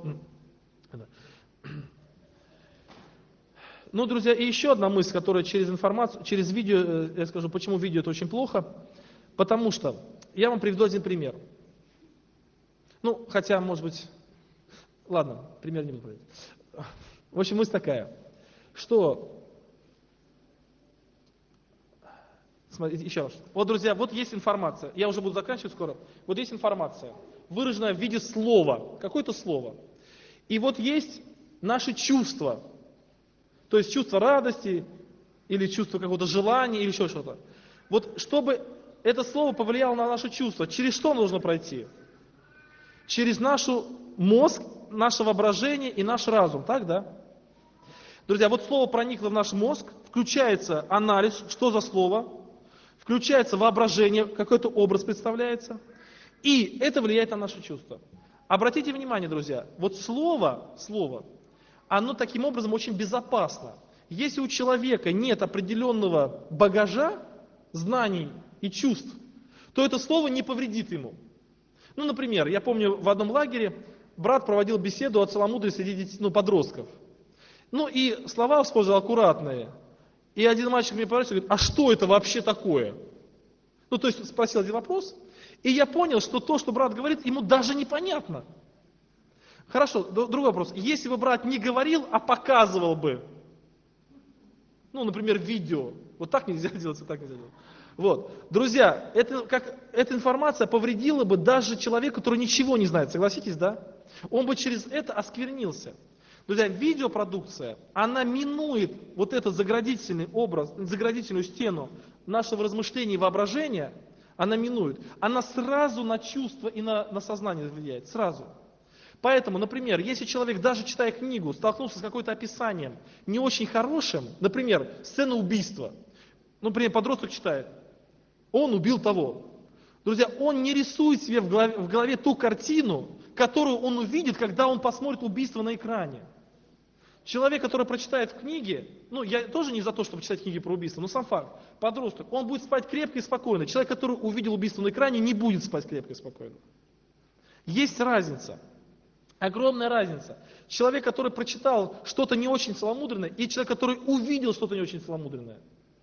Друзья, и еще одна мысль, которая через информацию, через видео, я скажу, почему видео это очень плохо. Потому что, я вам приведу один пример. Хотя, может быть, ладно, пример не буду приводить. В общем, мысль такая, что, смотрите, еще раз. Вот, друзья, вот есть информация, я уже буду заканчивать скоро. Вот есть информация, выраженная в виде слова, какое-то слово. И вот есть наши чувства, то есть чувство радости, или чувство какого-то желания, или еще что-то. Вот чтобы это слово повлияло на наши чувства, через что нужно пройти? Через наш мозг, наше воображение и наш разум, так, да? Друзья, вот слово проникло в наш мозг, включается анализ, что за слово, включается воображение, какой-то образ представляется, и это влияет на наши чувства. Обратите внимание, друзья, вот слово, оно таким образом очень безопасно. Если у человека нет определенного багажа, знаний и чувств, то это слово не повредит ему. Например, я помню, в одном лагере брат проводил беседу о целомудрии среди подростков. И слова использовал аккуратные. И один мальчик мне попросил, говорит, а что это вообще такое? То есть спросил один вопрос, и я понял, что то, что брат говорит, ему даже непонятно. Хорошо, другой вопрос. Если бы брат не говорил, а показывал бы, например, видео, вот так нельзя делать, вот так нельзя делать. Вот. Друзья, эта информация повредила бы даже человека, который ничего не знает, согласитесь, да? Он бы через это осквернился. Друзья, видеопродукция, она минует вот этот заградительный образ, заградительную стену нашего размышления и воображения, она минует. Она сразу на чувства и на сознание влияет, сразу. Поэтому, например, если человек, даже читая книгу, столкнулся с каким-то описанием не очень хорошим, например, сцена убийства, например, подросток читает, он убил того. Друзья, он не рисует себе в голове ту картину, которую он увидит, когда он посмотрит убийство на экране. Человек, который прочитает в книге, я тоже не за то, чтобы читать книги про убийство, но сам факт, подросток, он будет спать крепко и спокойно. Человек, который увидел убийство на экране, не будет спать крепко и спокойно. Есть разница, огромная разница. Человек, который прочитал что-то не очень целомудренное, и человек, который увидел что-то не очень целомудренное.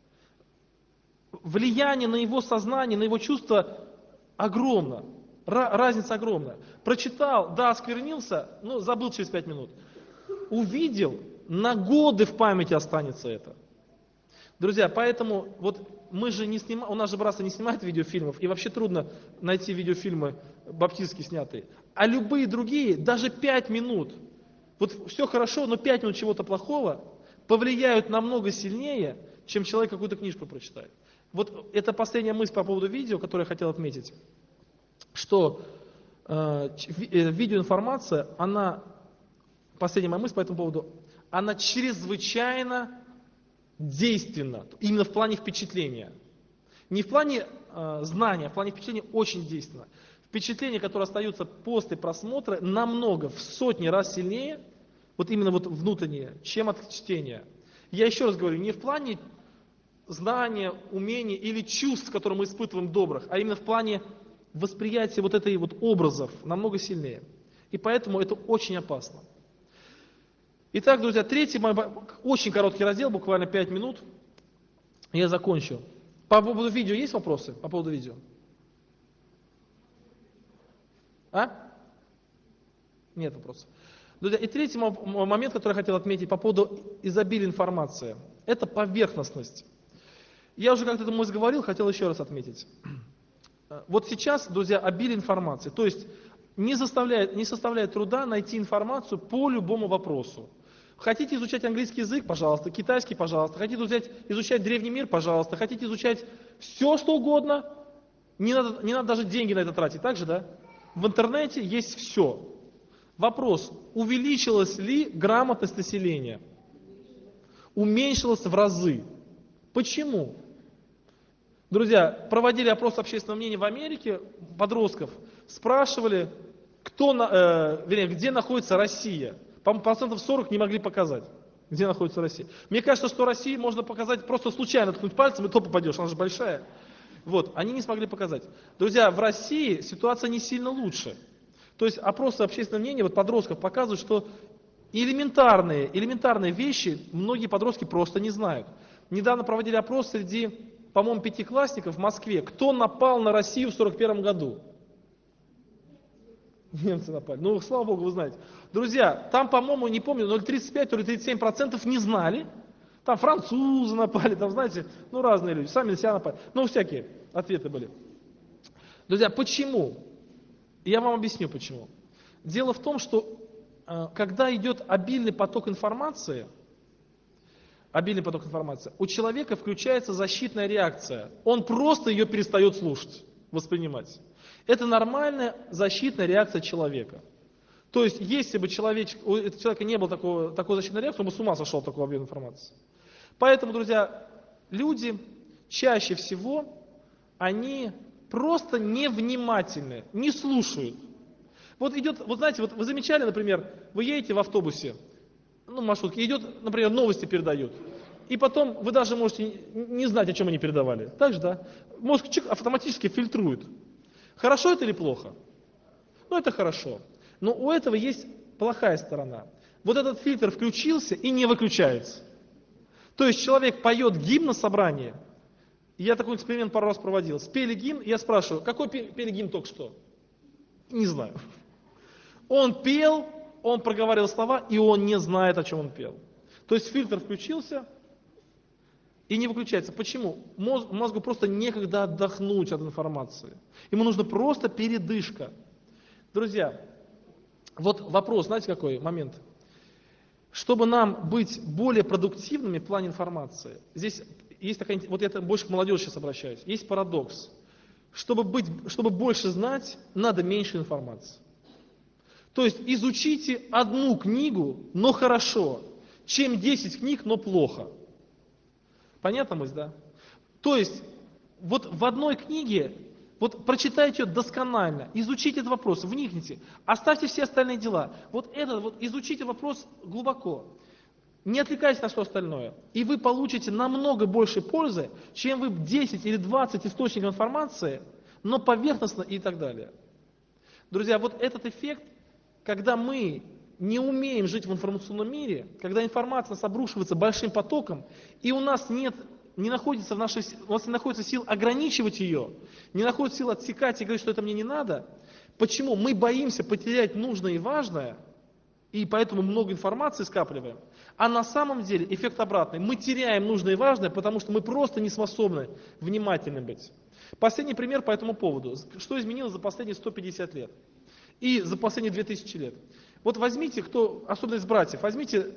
Влияние на его сознание, на его чувства огромно. Разница огромная. Прочитал, да, осквернился, забыл через 5 минут. Увидел, на годы в памяти останется это. Друзья, поэтому вот мы же не снимаем, у нас же братство не снимает видеофильмов, и вообще трудно найти видеофильмы баптистские снятые. А любые другие, даже 5 минут, вот все хорошо, но 5 минут чего-то плохого повлияют намного сильнее, чем человек какую-то книжку прочитает. Вот это последняя мысль по поводу видео, которую я хотел отметить. что видеоинформация, она, последняя моя мысль по этому поводу, она чрезвычайно действенна, именно в плане впечатления. Не в плане знания, а в плане впечатления очень действенно. Впечатления, которые остаются после просмотра, намного, в сотни раз сильнее, вот именно вот внутренние, чем от чтения. Я еще раз говорю, не в плане знания, умений или чувств, которые мы испытываем добрых, а именно в плане восприятия вот этой вот образов намного сильнее. И поэтому это очень опасно. Итак, друзья, третий мой очень короткий раздел, буквально 5 минут, я закончу. По поводу видео есть вопросы? По поводу видео? А? Нет вопросов. Друзья, и третий момент, который я хотел отметить по поводу изобилия информации, это поверхностность. Я уже как-то этому говорил, хотел еще раз отметить. Вот сейчас, друзья, обилие информации, то есть не составляет труда найти информацию по любому вопросу. Хотите изучать английский язык, пожалуйста, китайский, пожалуйста, хотите изучать древний мир, пожалуйста, хотите изучать все, что угодно, не надо даже деньги на это тратить, так же, да? В интернете есть все. Вопрос, увеличилась ли грамотность населения? Уменьшилась в разы. Почему? Друзья, проводили опрос общественного мнения в Америке, подростков, спрашивали, где находится Россия. По-моему, процентов 40 не могли показать, где находится Россия. Мне кажется, что Россию можно показать просто случайно, ткнуть пальцем, и то попадешь, она же большая. Вот, они не смогли показать. Друзья, в России ситуация не сильно лучше. То есть опросы общественного мнения вот подростков показывают, что элементарные вещи многие подростки просто не знают. Недавно проводили опрос среди, по-моему, 5-классников в Москве. Кто напал на Россию в 1941 году? Немцы напали. Ну, слава богу, вы знаете. Друзья, там, по-моему, не помню, 0,35, то ли 37% не знали. Там французы напали, там, знаете, ну, разные люди, сами на себя напали. Ну, всякие ответы были. Друзья, почему? Я вам объясню, почему. Дело в том, что когда идет обильный поток информации, у человека включается защитная реакция. Он просто ее перестает слушать, воспринимать. Это нормальная защитная реакция человека. То есть, если бы у этого человека не было такой защитной реакции, он бы с ума сошел от такого объема информации. Поэтому, друзья, люди чаще всего, они просто невнимательны, не слушают. Вот знаете, вот вы замечали, например, вы едете в автобусе, ну, маршрутке, идет, например, новости передают. И потом вы даже можете не знать, о чем они передавали. Так же, да? Мозг автоматически фильтрует. Хорошо это или плохо? Ну, это хорошо. Но у этого есть плохая сторона. Вот этот фильтр включился и не выключается. То есть человек поет гимн на собрании. Я такой эксперимент пару раз проводил. Спели гимн, и я спрашиваю, какой пели гимн только что? Не знаю. Он пел, он проговаривал слова, и он не знает, о чем он пел. То есть фильтр включился и не выключается. Почему? Мозгу просто некогда отдохнуть от информации. Ему нужна просто передышка. Друзья, вот вопрос, знаете какой момент? Чтобы нам быть более продуктивными в плане информации, здесь есть такая, вот я больше к молодежи сейчас обращаюсь, есть парадокс. Чтобы больше знать, надо меньше информации. То есть изучите одну книгу, но хорошо, чем 10 книг, но плохо. Понятно мысль, да? То есть вот в одной книге, вот прочитайте ее досконально, изучите этот вопрос, вникните, оставьте все остальные дела. Вот изучите вопрос глубоко. Не отвлекайтесь на что остальное. И вы получите намного больше пользы, чем вы 10 или 20 источников информации, но поверхностно и так далее. Друзья, вот этот эффект, когда мы не умеем жить в информационном мире, когда информация нас обрушивается большим потоком, и у нас не находится сил ограничивать ее, не находится сил отсекать и говорить, что это мне не надо. Почему? Мы боимся потерять нужное и важное, и поэтому много информации скапливаем. А на самом деле эффект обратный. Мы теряем нужное и важное, потому что мы просто не способны внимательны быть. Последний пример по этому поводу. Что изменилось за последние 150 лет? И за последние 2000 лет. Вот возьмите, особенно из братьев, возьмите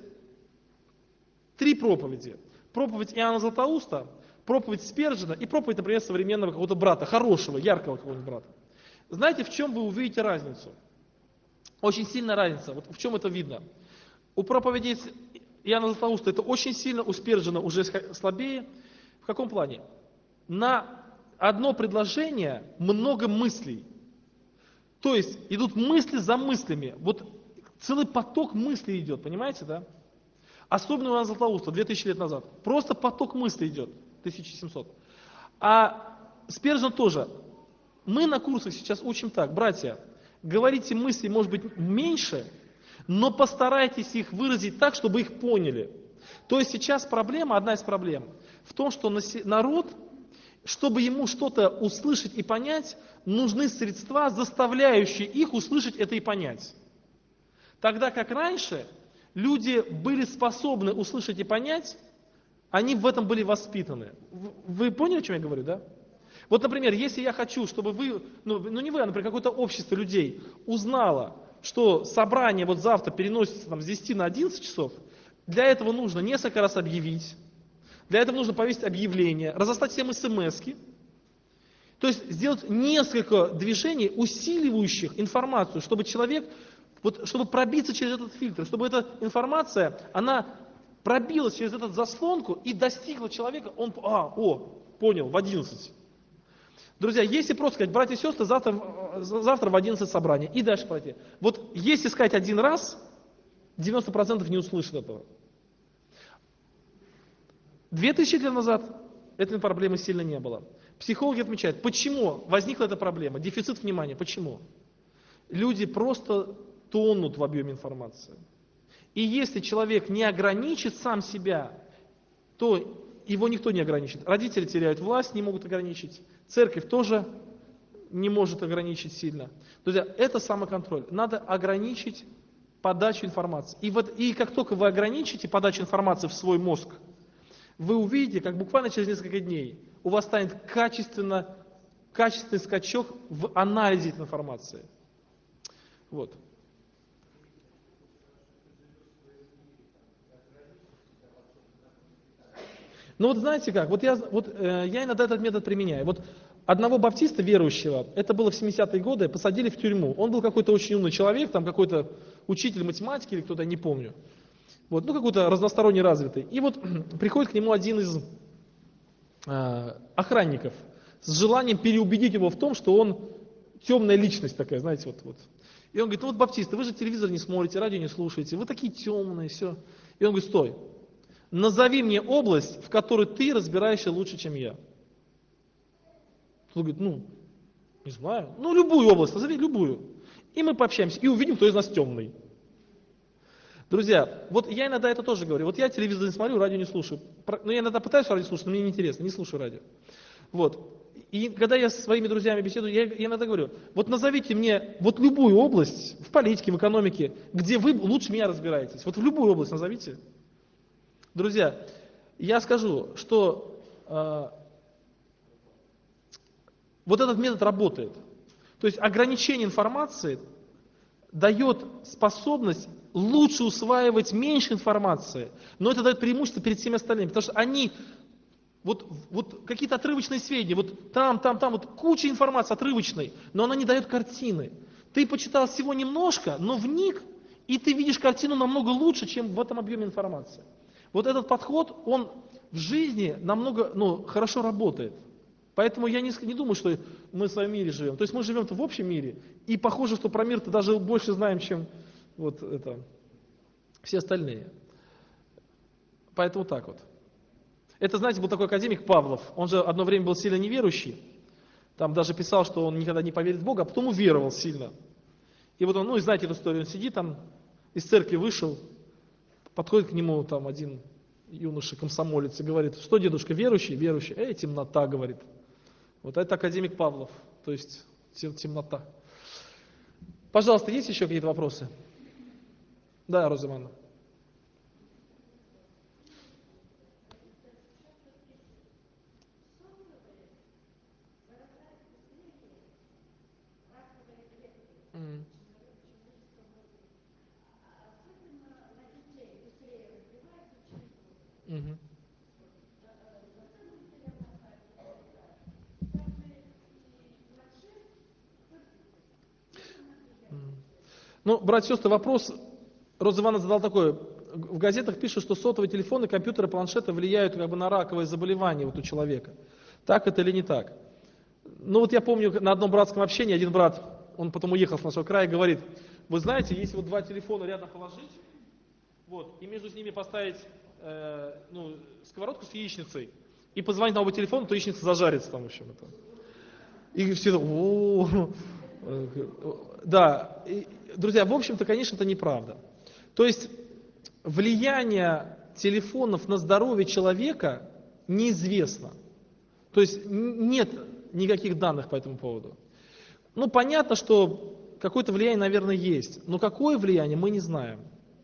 3 проповеди. Проповедь Иоанна Златоуста, проповедь Спержина и проповедь, например, современного какого-то брата, хорошего, яркого какого-нибудь брата. Знаете, в чем вы увидите разницу? Очень сильная разница. Вот в чем это видно? У проповедей Иоанна Златоуста это очень сильно, у Спержина уже слабее. В каком плане? На одно предложение много мыслей. То есть идут мысли за мыслями. Вот целый поток мыслей идет, понимаете, да? Особенно у Иоанна Златоуста, 2000 лет назад. Просто поток мыслей идет, 1700. А Спержин тоже. Мы на курсах сейчас учим так, братья, говорите мысли, может быть, меньше, но постарайтесь их выразить так, чтобы их поняли. То есть сейчас проблема, одна из проблем, в том, что народ, чтобы ему что-то услышать и понять, нужны средства, заставляющие их услышать это и понять. Тогда как раньше люди были способны услышать и понять, они в этом были воспитаны. Вы поняли, о чем я говорю, да? Вот, например, если я хочу, чтобы вы, ну не вы, а, например, какое-то общество людей узнало, что собрание вот завтра переносится там, с 10 на 11 часов, для этого нужно несколько раз объявить, для этого нужно повесить объявление, разослать всем смс-ки, то есть сделать несколько движений, усиливающих информацию, чтобы человек, вот, чтобы пробиться через этот фильтр, чтобы эта информация, она пробилась через эту заслонку и достигла человека, он, понял, в 11. Друзья, если просто сказать, братья и сестры, завтра в 11 собрание, и дальше пройти. Вот если сказать один раз, 90% не услышат этого. 2000 лет назад этой проблемы сильно не было. Психологи отмечают, почему возникла эта проблема, дефицит внимания, почему? Люди просто тонут в объеме информации. И если человек не ограничит сам себя, то его никто не ограничит. Родители теряют власть, не могут ограничить. Церковь тоже не может ограничить сильно. Друзья, это самоконтроль. Надо ограничить подачу информации. И как только вы ограничите подачу информации в свой мозг, вы увидите, как буквально через несколько дней у вас станет качественный скачок в анализе этой информации. Вот. Ну вот знаете как, я иногда этот метод применяю. Вот одного баптиста верующего, это было в 70-е годы, посадили в тюрьму. Он был какой-то очень умный человек, там какой-то учитель математики или кто-то, не помню. Вот, ну какой-то разносторонне развитый. И вот приходит к нему один из охранников с желанием переубедить его в том, что он темная личность такая, знаете, вот. И он говорит, ну вот, баптисты, вы же телевизор не смотрите, радио не слушаете, вы такие темные, все. И он говорит, стой, назови мне область, в которой ты разбираешься лучше, чем я. Он говорит, ну, не знаю, ну любую область, назови любую. И мы пообщаемся, и увидим, кто из нас темный. Друзья, вот я иногда это тоже говорю, вот я телевизор не смотрю, радио не слушаю. Но я иногда пытаюсь радио слушать, но мне неинтересно, не слушаю радио. Вот. И когда я со своими друзьями беседую, я иногда говорю, вот назовите мне вот любую область в политике, в экономике, где вы лучше меня разбираетесь. Вот в любую область назовите. Друзья, я скажу, что вот этот метод работает. То есть ограничение информации дает способность лучше усваивать меньше информации, но это дает преимущество перед всеми остальными, потому что они, вот какие-то отрывочные сведения, вот там, вот куча информации отрывочной, но она не дает картины. Ты почитал всего немножко, но вник, и ты видишь картину намного лучше, чем в этом объеме информации. Вот этот подход, он в жизни намного, хорошо работает. Поэтому я не думаю, что мы в своем мире живем. То есть мы живем-то в общем мире, и похоже, что про мир-то даже больше знаем, чем все остальные. Поэтому так вот. Это, знаете, был такой академик Павлов. Он же одно время был сильно неверующий. Там даже писал, что он никогда не поверит в Бога, а потом уверовал сильно. И вот он, знаете эту историю, он сидит там, из церкви вышел, подходит к нему там один юноша-комсомолец и говорит, что, дедушка, верующий? Верующий. Темнота, говорит. Вот это академик Павлов, то есть темнота. Пожалуйста, есть еще какие-то вопросы? Да, Роза. Угу. Ну, братья и сестры, вопрос Роза Ивановна задал такой. В газетах пишут, что сотовые телефоны, компьютеры, планшеты влияют как бы на раковые заболевания вот у человека. Так это или не так? Ну вот я помню на одном братском общении, один брат, он потом уехал с нашего края, говорит, вы знаете, если вот два телефона рядом положить, вот, и между ними поставить сковородку с яичницей, и позвонить на оба телефона, то яичница зажарится там, в общем. Это. И все да, друзья, в общем-то, конечно, это неправда. То есть влияние телефонов на здоровье человека неизвестно. То есть нет никаких данных по этому поводу. Ну, понятно, что какое-то влияние, наверное, есть. Но какое влияние, мы не знаем.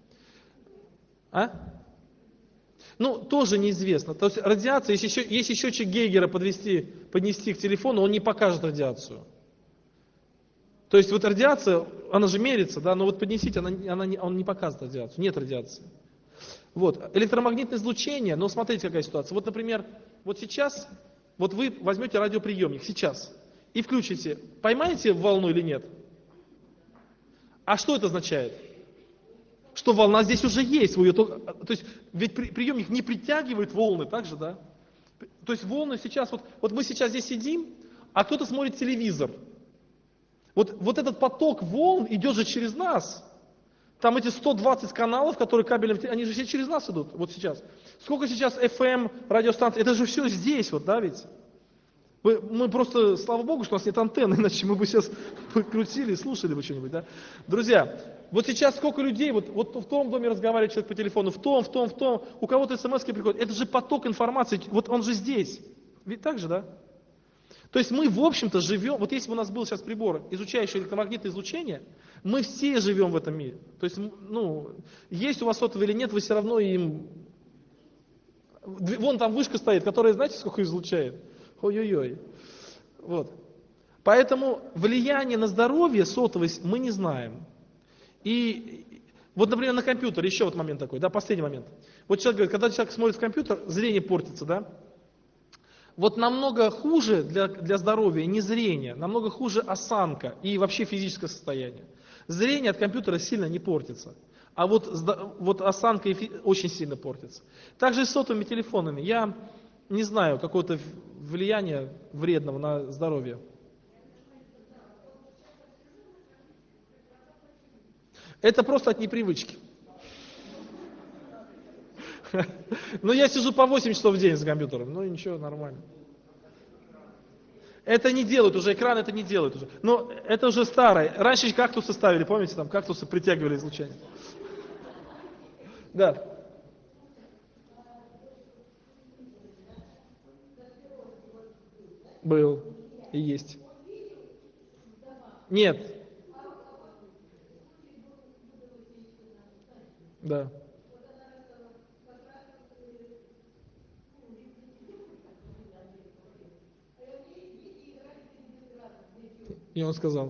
Ну, тоже неизвестно. То есть радиация, если счетчик Гейгера поднести к телефону, он не покажет радиацию. То есть вот радиация, она же мерится, да, но вот поднесите, он не показывает радиацию, нет радиации. Вот, электромагнитное излучение, но смотрите, какая ситуация. Вот, например, вот сейчас, вот вы возьмете радиоприемник, сейчас, и включите, поймаете волну или нет? А что это означает? Что волна здесь уже есть. То есть, ведь приемник не притягивает волны, так же, да? То есть волны сейчас, вот мы сейчас здесь сидим, а кто-то смотрит телевизор. Вот этот поток волн идет же через нас. Там эти 120 каналов, которые кабелем, они же все через нас идут, вот сейчас. Сколько сейчас FM, радиостанций, это же все здесь, вот, да, ведь? Мы просто, слава Богу, что у нас нет антенны, иначе мы бы сейчас крутили и слушали бы что-нибудь, да? Друзья, вот сейчас сколько людей, вот в том доме разговаривает человек по телефону, в том, у кого-то смс-ки приходят, это же поток информации, вот он же здесь. Ведь так же, да? То есть мы, в общем-то, живем, вот если бы у нас был сейчас прибор, изучающий электромагнитное излучение, мы все живем в этом мире. То есть, ну, есть у вас сотовый или нет, вы все равно им... Вон там вышка стоит, которая, знаете, сколько излучает? Ой-ой-ой. Вот. Поэтому влияние на здоровье сотовость мы не знаем. И вот, например, на компьютер, еще вот момент такой, да, последний момент. Вот человек говорит, когда человек смотрит в компьютер, зрение портится, да? Вот намного хуже для здоровья не зрение, намного хуже осанка и вообще физическое состояние. Зрение от компьютера сильно не портится, а вот осанка очень сильно портится. Также и с сотовыми телефонами. Я не знаю какого-то влияния вредного на здоровье. Это просто от непривычки. Ну, я сижу по 8 часов в день за компьютером, ну ничего, нормально. Это не делают уже, экран это не делают уже. Но это уже старое. Раньше кактусы ставили, помните, там кактусы притягивали излучение. Да. Был и есть. Нет. Да. И он сказал.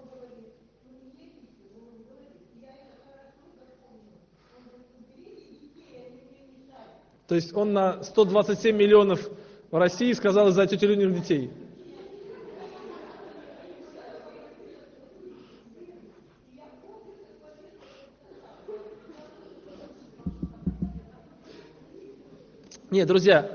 То есть он на 127 миллионов в России сказал из-за тетелюних детей. Нет, друзья.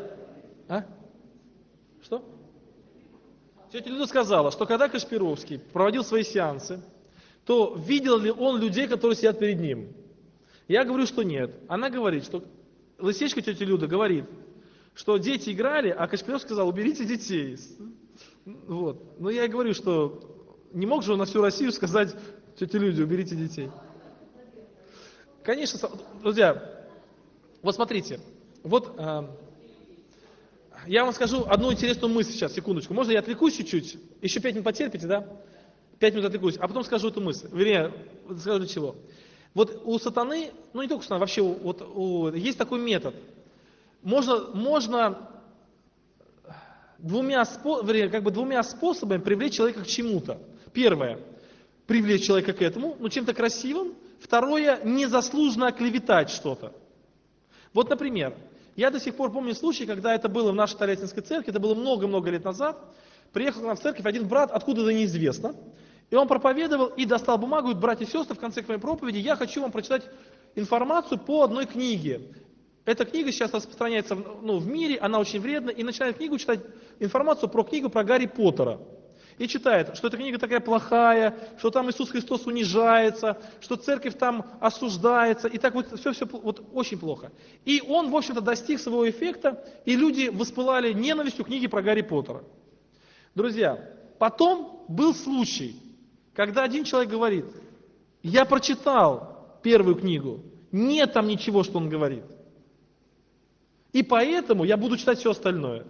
Что? Тетя Люда сказала, что когда Кашпировский проводил свои сеансы, то видел ли он людей, которые сидят перед ним? Я говорю, что нет. Она говорит, что лысечка тетя Люда говорит, что дети играли, а Кашпировский сказал, уберите детей. Вот. Но я и говорю, что не мог же он на всю Россию сказать тете Люде, уберите детей. Конечно, друзья, вот смотрите, вот я вам скажу одну интересную мысль сейчас, секундочку. Можно я отвлекусь чуть-чуть? Еще 5 минут потерпите, да? 5 минут отвлекусь, а потом скажу эту мысль. Вернее, скажу для чего. Вот у сатаны, ну не только у сатаны, вообще есть такой метод. Можно двумя способами привлечь человека к чему-то. Первое, привлечь человека к этому, ну чем-то красивым. Второе, незаслуженно оклеветать что-то. Вот, например, я до сих пор помню случай, когда это было в нашей Тольяттинской церкви, это было много-много лет назад. Приехал к нам в церковь один брат, откуда-то неизвестно. И он проповедовал и достал бумагу, говорит: братья и сестры, в конце моей проповеди я хочу вам прочитать информацию по одной книге. Эта книга сейчас распространяется в мире, она очень вредна, и начинает книгу читать информацию про книгу про Гарри Поттера. И читает, что эта книга такая плохая, что там Иисус Христос унижается, что церковь там осуждается, и так вот все вот очень плохо. И он, в общем-то, достиг своего эффекта, и люди воспылали ненавистью к книге про Гарри Поттера. Друзья, потом был случай, когда один человек говорит: я прочитал первую книгу, нет там ничего, что он говорит. И поэтому я буду читать все остальное.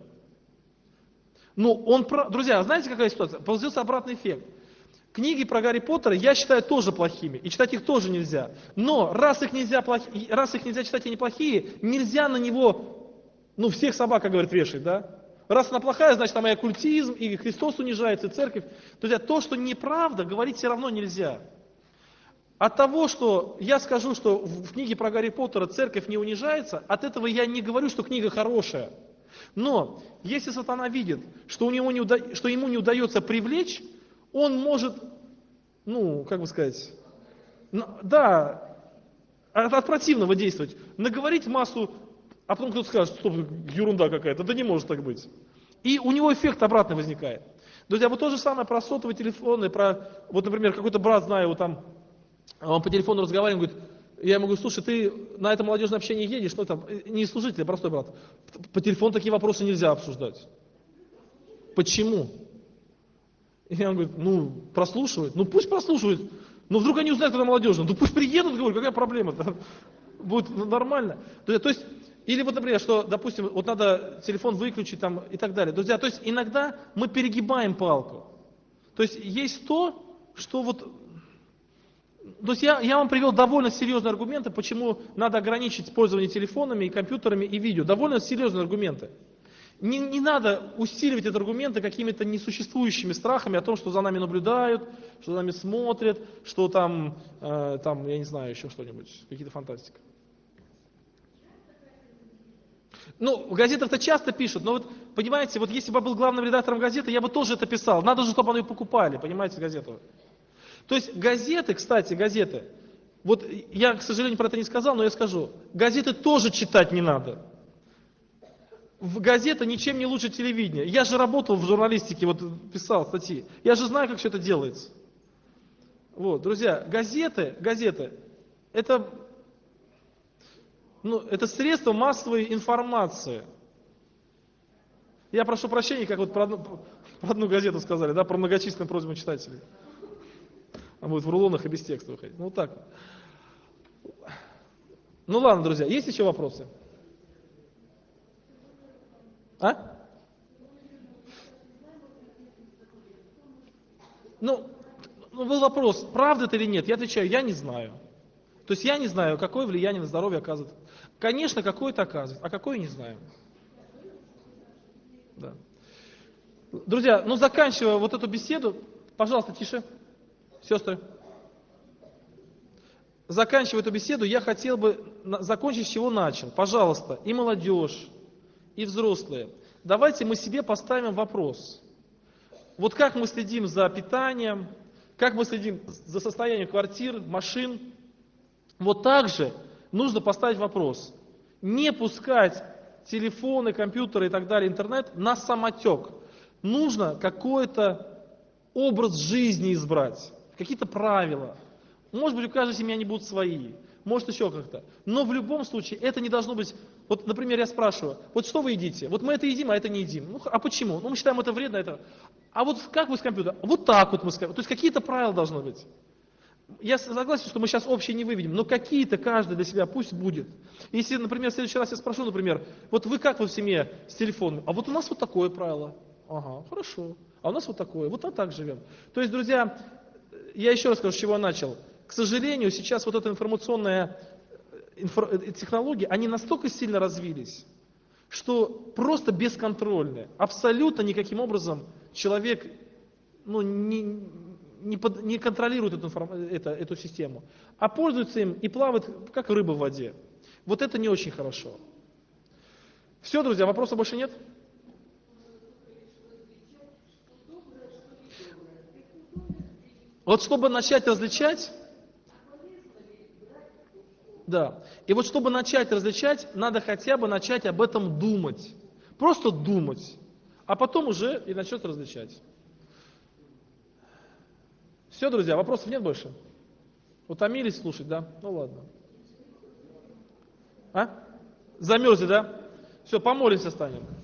Друзья, знаете, какая ситуация? Получился обратный эффект. Книги про Гарри Поттера я считаю тоже плохими, и читать их тоже нельзя. Но раз их нельзя читать, и неплохие, нельзя на него, всех собак, как говорят, вешать, да? Раз она плохая, значит, там и оккультизм, и Христос унижается, и церковь. Друзья, то, что неправда, говорить все равно нельзя. От того, что я скажу, что в книге про Гарри Поттера церковь не унижается, от этого я не говорю, что книга хорошая. Но если сатана видит, что ему не удается привлечь, он может, от противного действовать, наговорить массу, а потом кто-то скажет: стоп, ерунда какая-то, да не может так быть. И у него эффект обратный возникает. Друзья, вот то же самое про сотовые телефоны, например, какой-то брат, знаю, он по телефону разговаривает, говорит, я ему говорю: слушай, ты на это молодежное общение едешь, не служитель, а простой брат, по телефону такие вопросы нельзя обсуждать. Почему? И он говорит: прослушивают, пусть прослушивают, но вдруг они узнают, когда молодежно, пусть приедут, говорю, какая проблема-то, будет нормально. То есть, или например, что, допустим, надо телефон выключить и так далее. Друзья, то есть иногда мы перегибаем палку. То есть есть то, что То есть я вам привел довольно серьезные аргументы, почему надо ограничить пользование телефонами, и компьютерами, и видео. Довольно серьезные аргументы. Не надо усиливать эти аргументы какими-то несуществующими страхами о том, что за нами наблюдают, что за нами смотрят, что я не знаю, еще что-нибудь, какие-то фантастики. В газетах-то часто пишут, но понимаете, если бы я был главным редактором газеты, я бы тоже это писал. Надо же, чтобы они покупали, понимаете, газету. То есть газеты, кстати, я, к сожалению, про это не сказал, но я скажу, газеты тоже читать не надо. Газета ничем не лучше телевидения. Я же работал в журналистике, писал статьи. Я же знаю, как все это делается. Друзья, газеты, это средство массовой информации. Я прошу прощения, как про одну газету сказали, да, про многочисленные просьбы читателей. Будет в рулонах и без текста выходить. Так. Ладно, друзья, есть еще вопросы? Был вопрос, правда это или нет? Я отвечаю, я не знаю. То есть я не знаю, какое влияние на здоровье оказывает. Конечно, какое-то оказывает, а какое не знаю. Да. Друзья, заканчивая эту беседу, пожалуйста, тише, сестры. Заканчивая эту беседу, я хотел бы закончить, с чего начал. Пожалуйста, и молодежь, и взрослые, давайте мы себе поставим вопрос. Как мы следим за питанием, как мы следим за состоянием квартир, машин, также нужно поставить вопрос. Не пускать телефоны, компьютеры и так далее, интернет на самотек. Нужно какой-то образ жизни избрать, какие-то правила. Может быть, у каждой семьи они будут свои, может еще как-то. Но в любом случае это не должно быть... например, я спрашиваю, что вы едите? Мы это едим, а это не едим. А почему? Мы считаем это вредно, это... А как вы с компьютером? Так мы с компьютером. То есть какие-то правила должны быть. Я согласен, что мы сейчас общие не выведем, но какие-то каждый для себя пусть будет. Если, например, в следующий раз я спрошу, например, вы как в семье с телефоном? А у нас такое правило. Ага, хорошо. А у нас такое. Так живем. То есть, друзья, я еще раз скажу, с чего я начал. К сожалению, сейчас эта информационная технологии, они настолько сильно развились, что просто бесконтрольны. Абсолютно никаким образом человек не контролирует эту систему, а пользуется им и плавает, как рыба в воде. Это не очень хорошо. Все, друзья, вопросов больше нет? Вот чтобы начать различать, да, и вот чтобы начать различать, надо хотя бы начать об этом думать. Просто думать, а потом уже и начнет различать. Все, друзья, вопросов нет больше? Утомились слушать, да? Ну ладно. А? Замерзли, да? Все, помолимся станем.